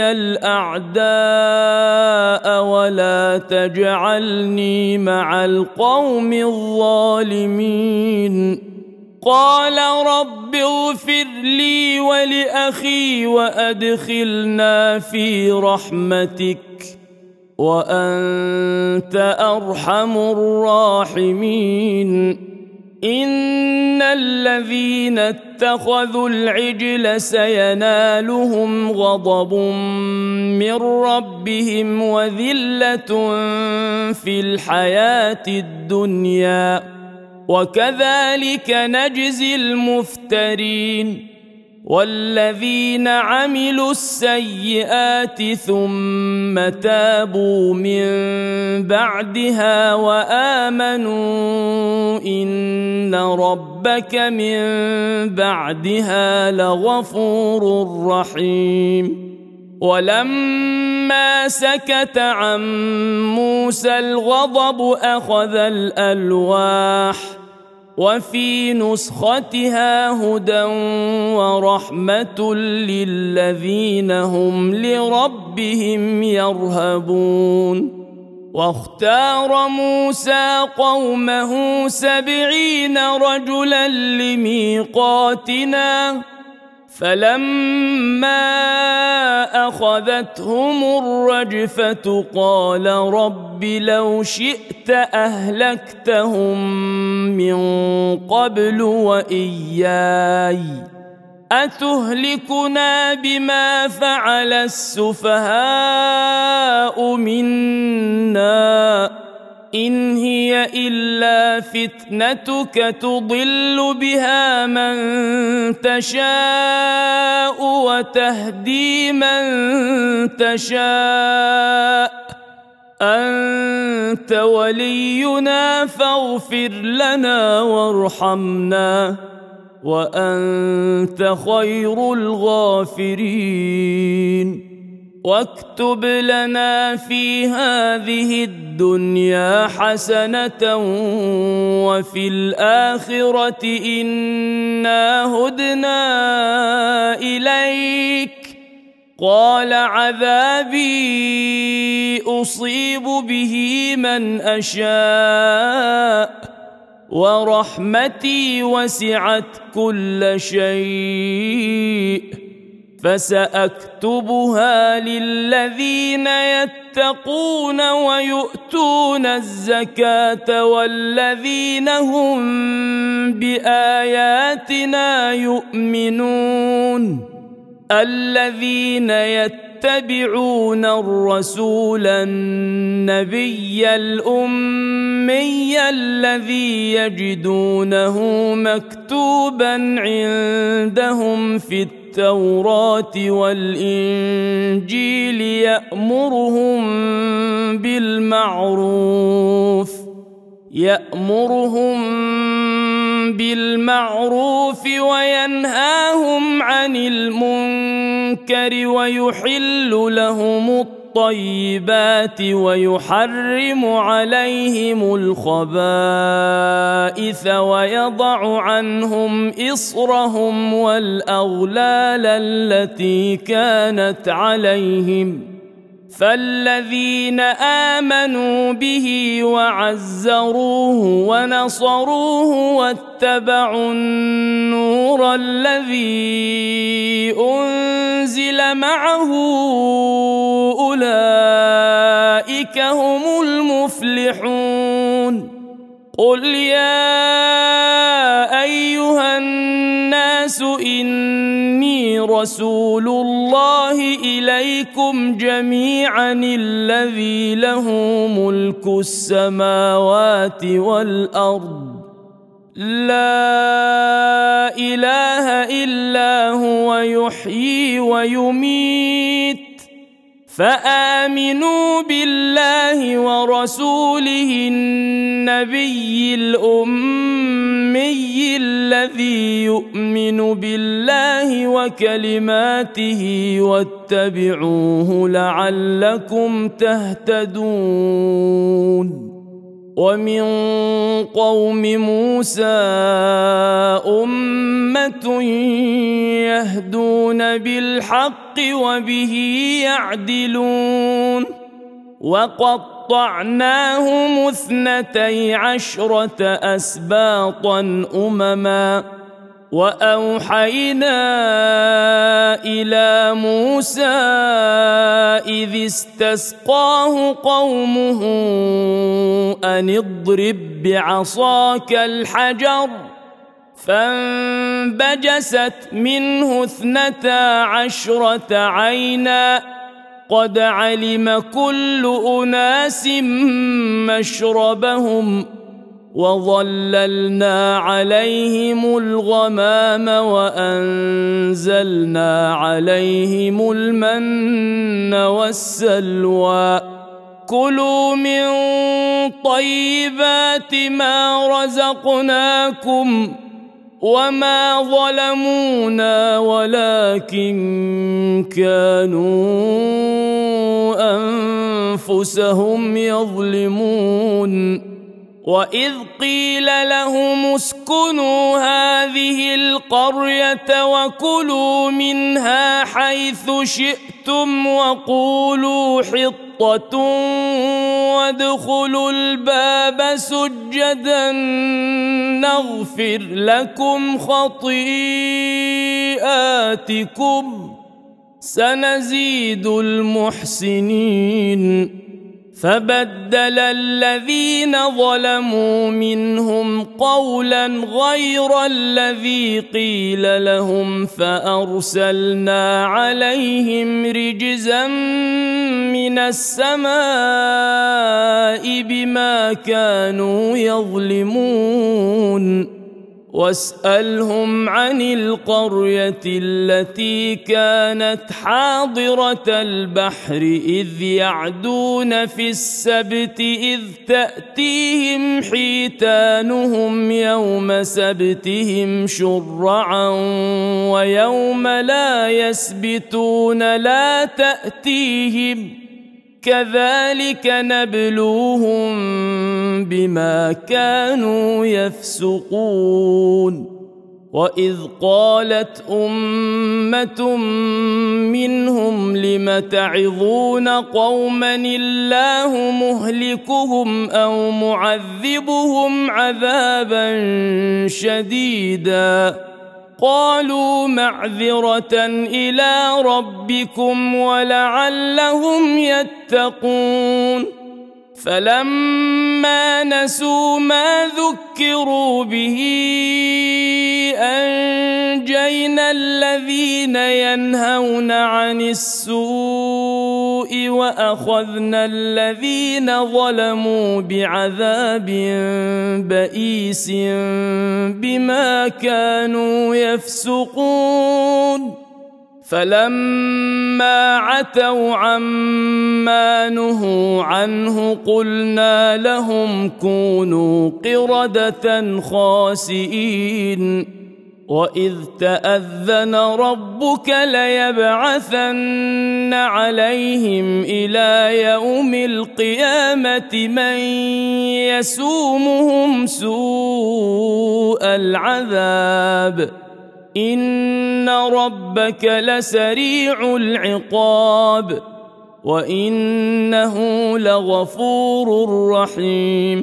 الأعداء ولا تجعلني مع القوم الظالمين. قال رب اغفر لي ولأخي وأدخلنا في رحمتك وأنت أرحم الراحمين. إن الذين اتخذوا العجل سينالهم غضب من ربهم وذلة في الحياة الدنيا وكذلك نجزي المفترين. والذين عملوا السيئات ثم تابوا من بعدها وآمنوا إن ربك من بعدها لغفور رحيم. ولما سكت عن موسى الغضب أخذ الألواح وفي نسختها هدى ورحمة للذين هم لربهم يرهبون. واختار موسى قومه 70 رجلا لميقاتنا فلما أخذتهم الرجفة قال رب لو شئت أهلكتهم من قبل وإياي أتهلكنا بما فعل السفهاء منا إن هي إلا فتنتك تضل بها من تشاء وتهدي من تشاء أنت ولينا فاغفر لنا وارحمنا وأنت خير الغافرين. واكتب لنا في هذه الدنيا حسنة وفي الآخرة إنا هدنا إليك قال عذابي أصيب به من أشاء ورحمتي وسعت كل شيء فسأكتبها للذين يتقون ويؤتون الزكاة والذين هم بآياتنا يؤمنون الذين يتبعون الرسول النبي الأمي الذي يجدونه مكتوبا عندهم في التوراة والإنجيل يأمرهم بالمعروف وينهاهم عن المنكر ويحل لهم الطيبات ويحرم عليهم الخبائث ويضع عنهم إصرهم والأغلال التي كانت عليهم فالذين آمنوا به وعزروه ونصروه واتبعوا النور الذي أنزل معه أولئك هم المفلحون. قل يا أيها الناس إني رسول الله إليكم جميعا الذي له ملك السماوات والأرض لا إله إلا هو يحيي ويميت فآمنوا بالله ورسوله النبي الأمي الذي يؤمن بالله وكلماته واتبعوه لعلكم تهتدون. ومن قوم موسى أمة يهدون بالحق وبه يعدلون. وقطعناهم 12 أسباطا أمما وأوحينا إلى موسى إذ استسقاه قومه أن اضرب بعصاك الحجر فانبجست منه 12 عينا قد علم كل أناس مشربهم وظللنا عليهم الغمام وأنزلنا عليهم المن والسلوى كلوا من طيبات ما رزقناكم وما ظلمونا ولكن كانوا أنفسهم يظلمون. وإذ قيل لهم اسكنوا هذه القرية وكلوا منها حيث شئتم وقولوا حطة وادخلوا الباب سجدا نغفر لكم خطيئاتكم سنزيد المحسنين. فبدل الذين ظلموا منهم قولا غير الذي قيل لهم فأرسلنا عليهم رجزا من السماء بما كانوا يظلمون. واسألهم عن القرية التي كانت حاضرة البحر إذ يعدون في السبت إذ تأتيهم حيتانهم يوم سبتهم شرعا ويوم لا يسبتون لا تأتيهم كذلك نبلوهم بما كانوا يفسقون. وإذ قالت أمة منهم لم تعظون قوما الله مهلكهم أو معذبهم عذابا شديدا قالوا معذرة إلى ربكم ولعلهم يتقون. فلما نسوا ما ذكروا به أنجينا الذين ينهون عن السوء وأخذنا الذين ظلموا بعذاب بئيس بما كانوا يفسقون. فلما عتوا عما نهوا عنه قلنا لهم كونوا قردة خاسئين. وإذ تأذن ربك ليبعثن عليهم إلى يوم القيامة من يسومهم سوء العذاب إن ربك لسريع العقاب وإنه لغفور رحيم.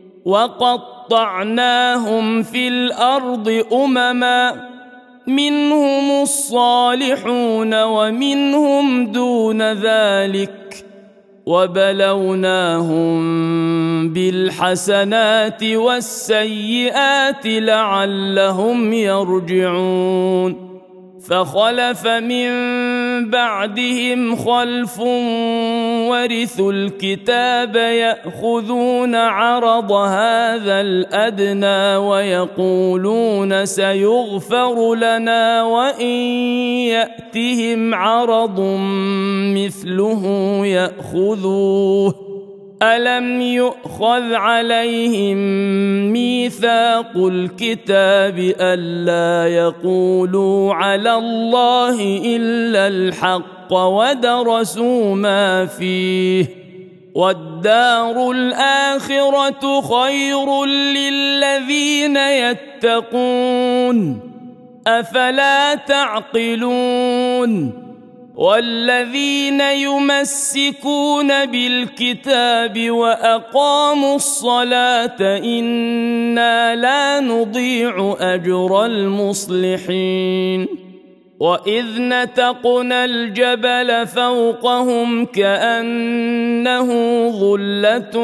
وقطعناهم في الأرض أمما منهم الصالحون ومنهم دون ذلك وبلوناهم بالحسنات والسيئات لعلهم يرجعون. فخلف من بعدهم خلف ورثوا الكتاب يأخذون عرض هذا الأدنى ويقولون سيغفر لنا وإن يأتهم عرض مثله يأخذوه. ألم يؤخذ عليهم ميثاق الكتاب ألا يقولوا على الله إلا الحق ودرسوا ما فيه والدار الآخرة خير للذين يتقون أفلا تعقلون. والذين يمسكون بالكتاب وأقاموا الصلاة إنا لا نضيع أجر المصلحين. وإذ نتقنا الجبل فوقهم كأنه ظلة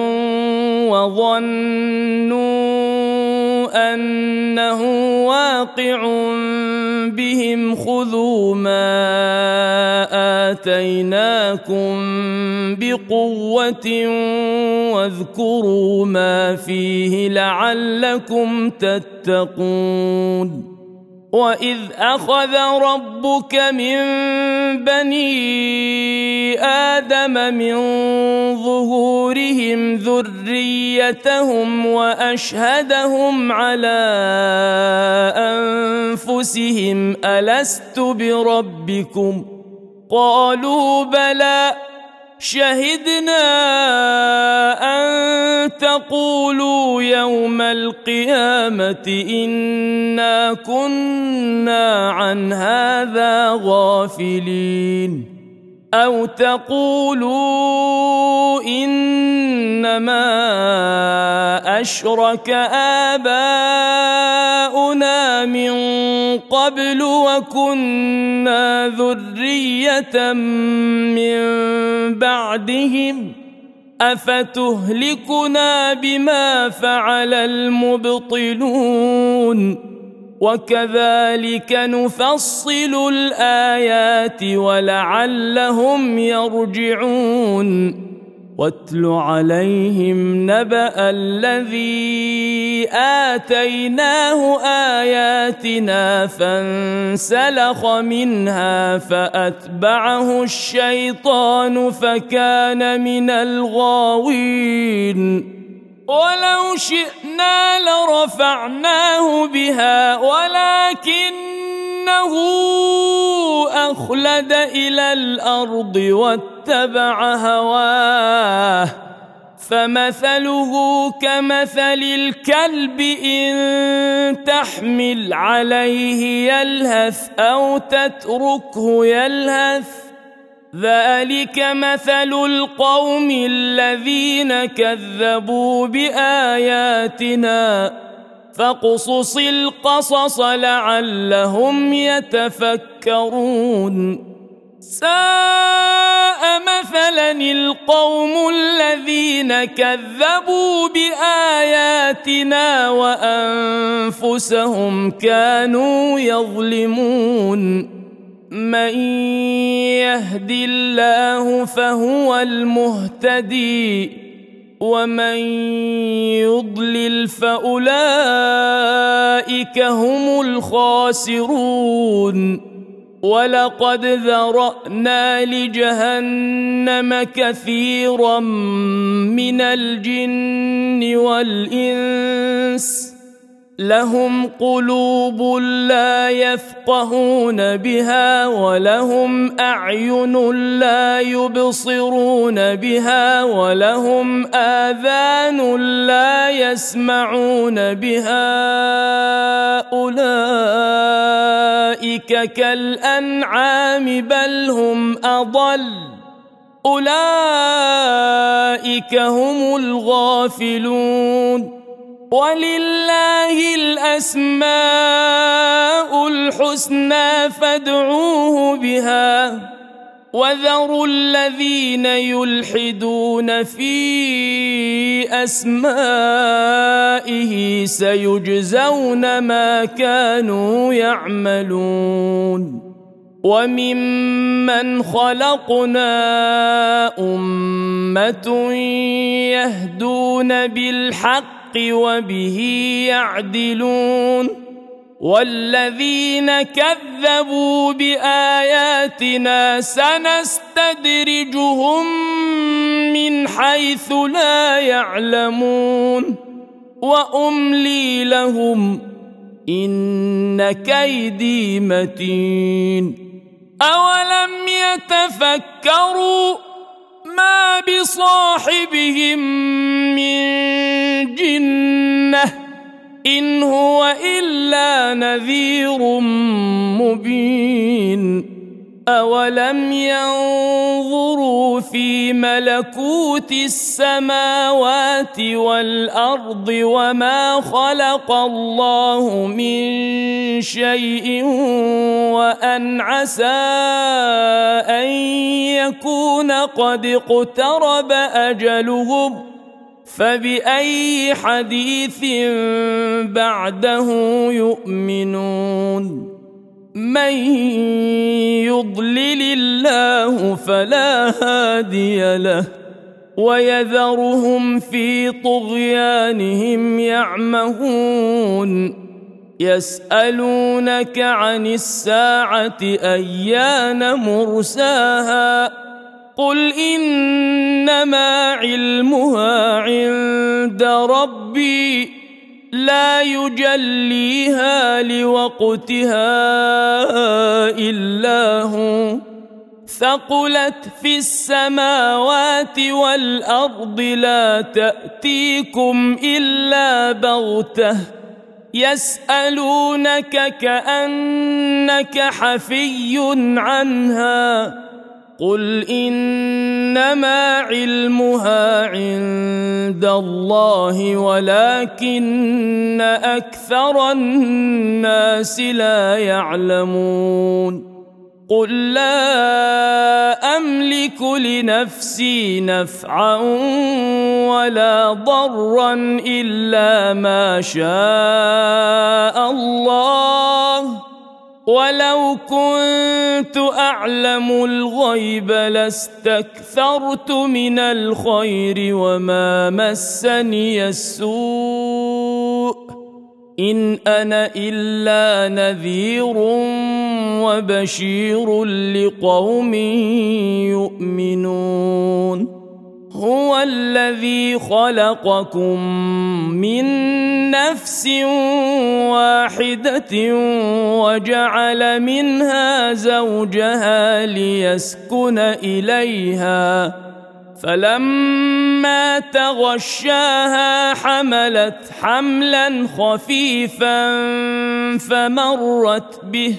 وظنوا أنه واقع بهم خذوا ما آتيناكم بقوة واذكروا ما فيه لعلكم تتقون. وإذ أخذ ربك من بني آدم من ظهورهم ذريتهم وأشهدهم على أنفسهم ألست بربكم قالوا بلى شهدنا أن تقولوا يوم القيامة إنا كنا عن هذا غافلين أو تقولوا إنما أشرك آباؤنا من قبل وكنا ذرية من بعدهم أفتهلكنا بما فعل المبطلون وكذلك نفصل الآيات ولعلهم يرجعون. واتل عليهم نبأ الذي آتيناه آياتنا فانسلخ منها فأتبعه الشيطان فكان من الغاوين. ولو شئنا لرفعناه بها ولكنه أخلد إلى الأرض واتبع هواه فمثله كمثل الكلب إن تحمل عليه يلهث أو تتركه يلهث ذلك مثل القوم الذين كذبوا بآياتنا فاقصص القصص لعلهم يتفكرون. ساء مثلا القوم الذين كذبوا بآياتنا وأنفسهم كانوا يظلمون. من يهد الله فهو المهتدي ومن يضلل فأولئك هم الخاسرون. ولقد ذرأنا لجهنم كثيرا من الجن والإنس لهم قلوب لا يفقهون بها ولهم أعين لا يبصرون بها ولهم آذان لا يسمعون بها أولئك كالأنعام بل هم أضل أولئك هم الغافلون ولله الأسماء الحسنى فادعوه بها وذروا الذين يلحدون في أسمائه سيجزون ما كانوا يعملون وممن خلقنا أمة يهدون بالحق وبه يعدلون والذين كذبوا بآياتنا سنستدرجهم من حيث لا يعلمون وأملي لهم إن كيدي متين أولم يتفكروا ما بصاحبهم من جنة إن هو إلا نذير مبين أولم ينظروا في ملكوت السماوات والأرض وما خلق الله من شيء وأن عسى أن يكون قد اقترب أجلهم فبأي حديث بعده يؤمنون من يضلل الله فلا هادي له ويذرهم في طغيانهم يعمهون يسألونك عن الساعة أيان مرساها قل إنما علمها عند ربي لا يجليها لوقتها إلا هو ثقلت في السماوات والأرض لا تأتيكم إلا بغتة يسألونك كأنك حفي عنها قل إنما علمها عند الله ولكن أكثر الناس لا يعلمون قل لا أملك لنفسي نفعا ولا ضرا إلا ما شاء الله ولو كنت أعلم الغيب لاستكثرت من الخير وما مسني السوء إن أنا إلا نذير وبشير لقوم يؤمنون هو الذي خلقكم من نفس واحدة وجعل منها زوجها ليسكن إليها فلما تغشاها حملت حملا خفيفا فمرت به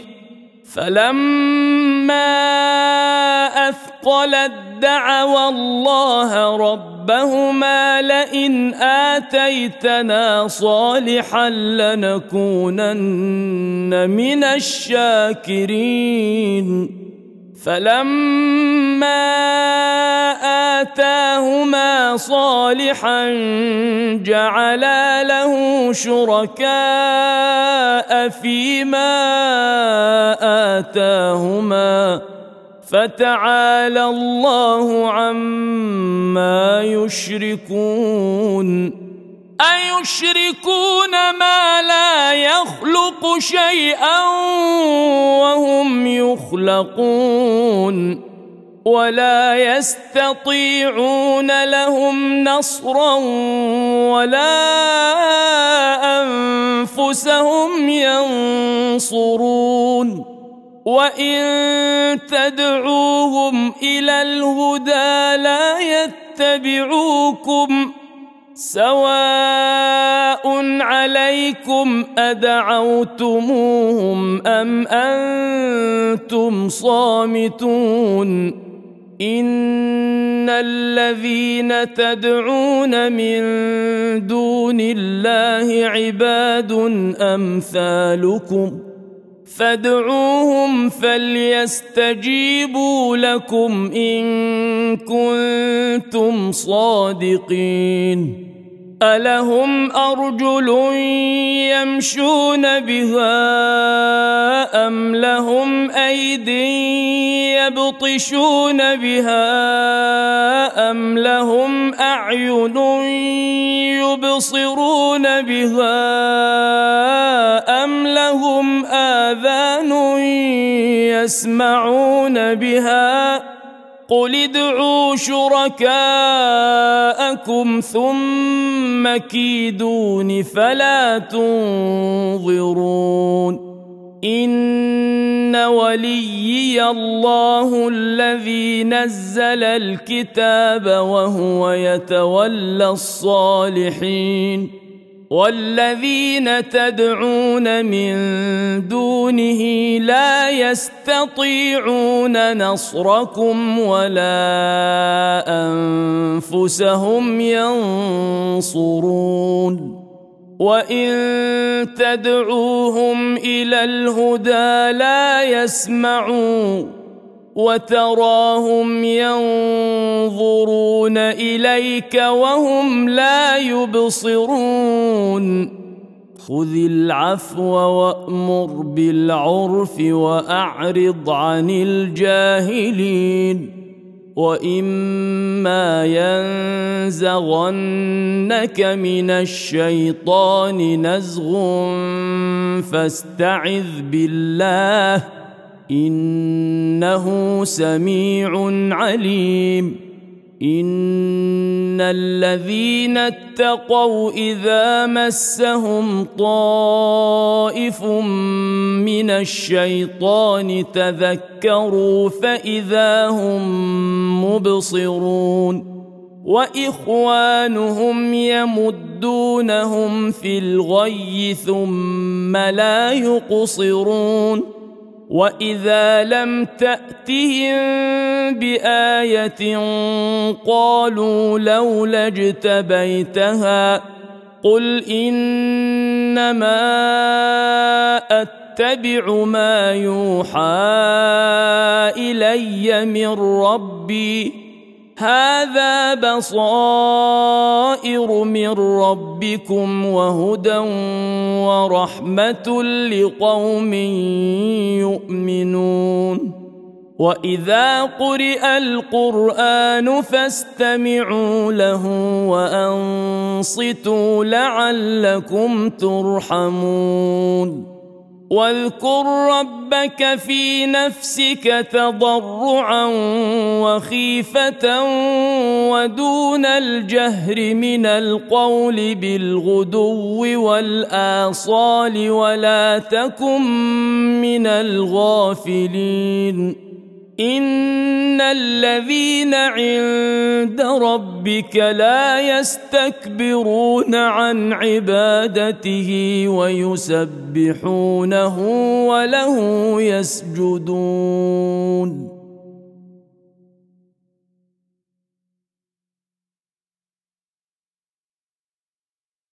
فلما أثقلت دعوا الله ربهما لئن آتيتنا صالحا لنكونن من الشاكرين فلما آتاهما صالحا جعلا له شركاء فيما آتاهما فتعالى الله عما يشركون أيشركون ما لا يخلق شيئا وهم يخلقون ولا يستطيعون لهم نصرا ولا أنفسهم ينصرون وإن تدعوهم إلى الهدى لا يتبعوكم سواء عليكم أدعوتموهم أم أنتم صامتون الذين تدعون من دون الله عباد أمثالكم فادعوهم فليستجيبوا لكم إن كنتم صادقين ألهم أرجل يمشون بها أم لهم أيد يبطشون بها أم لهم أعين يبصرون بها أم لهم آذان يسمعون بها قل ادعوا شركاءكم ثم كيدون فلا تنظرون إن وليي الله الذي نزل الكتاب وهو يتولى الصالحين والذين تدعون من دونه لا يستطيعون نصركم ولا أنفسهم ينصرون وإن تدعوهم إلى الهدى لا يسمعون وتراهم ينظرون إليك وهم لا يبصرون خذ العفو وأمر بالعرف وأعرض عن الجاهلين وإما ينزغنك من الشيطان نزغ فاستعذ بالله إنه سميع عليم إن الذين اتقوا إذا مسهم طائف من الشيطان تذكروا فإذا هم مبصرون وإخوانهم يمدونهم في الغي ثم لا يقصرون وإذا لم تأتهم بآية قالوا لولا اجتبيتها قل إنما أتبع ما يوحى إلي من ربي هذا بصائر من ربكم وهدى ورحمة لقوم يؤمنون وإذا قرئ القرآن فاستمعوا له وأنصتوا لعلكم ترحمون واذكر ربك في نفسك تضرعا وخيفة ودون الجهر من القول بالغدو والآصال ولا تكن من الغافلين إن الذين عند ربك لا يستكبرون عن عبادته ويسبحونه وله يسجدون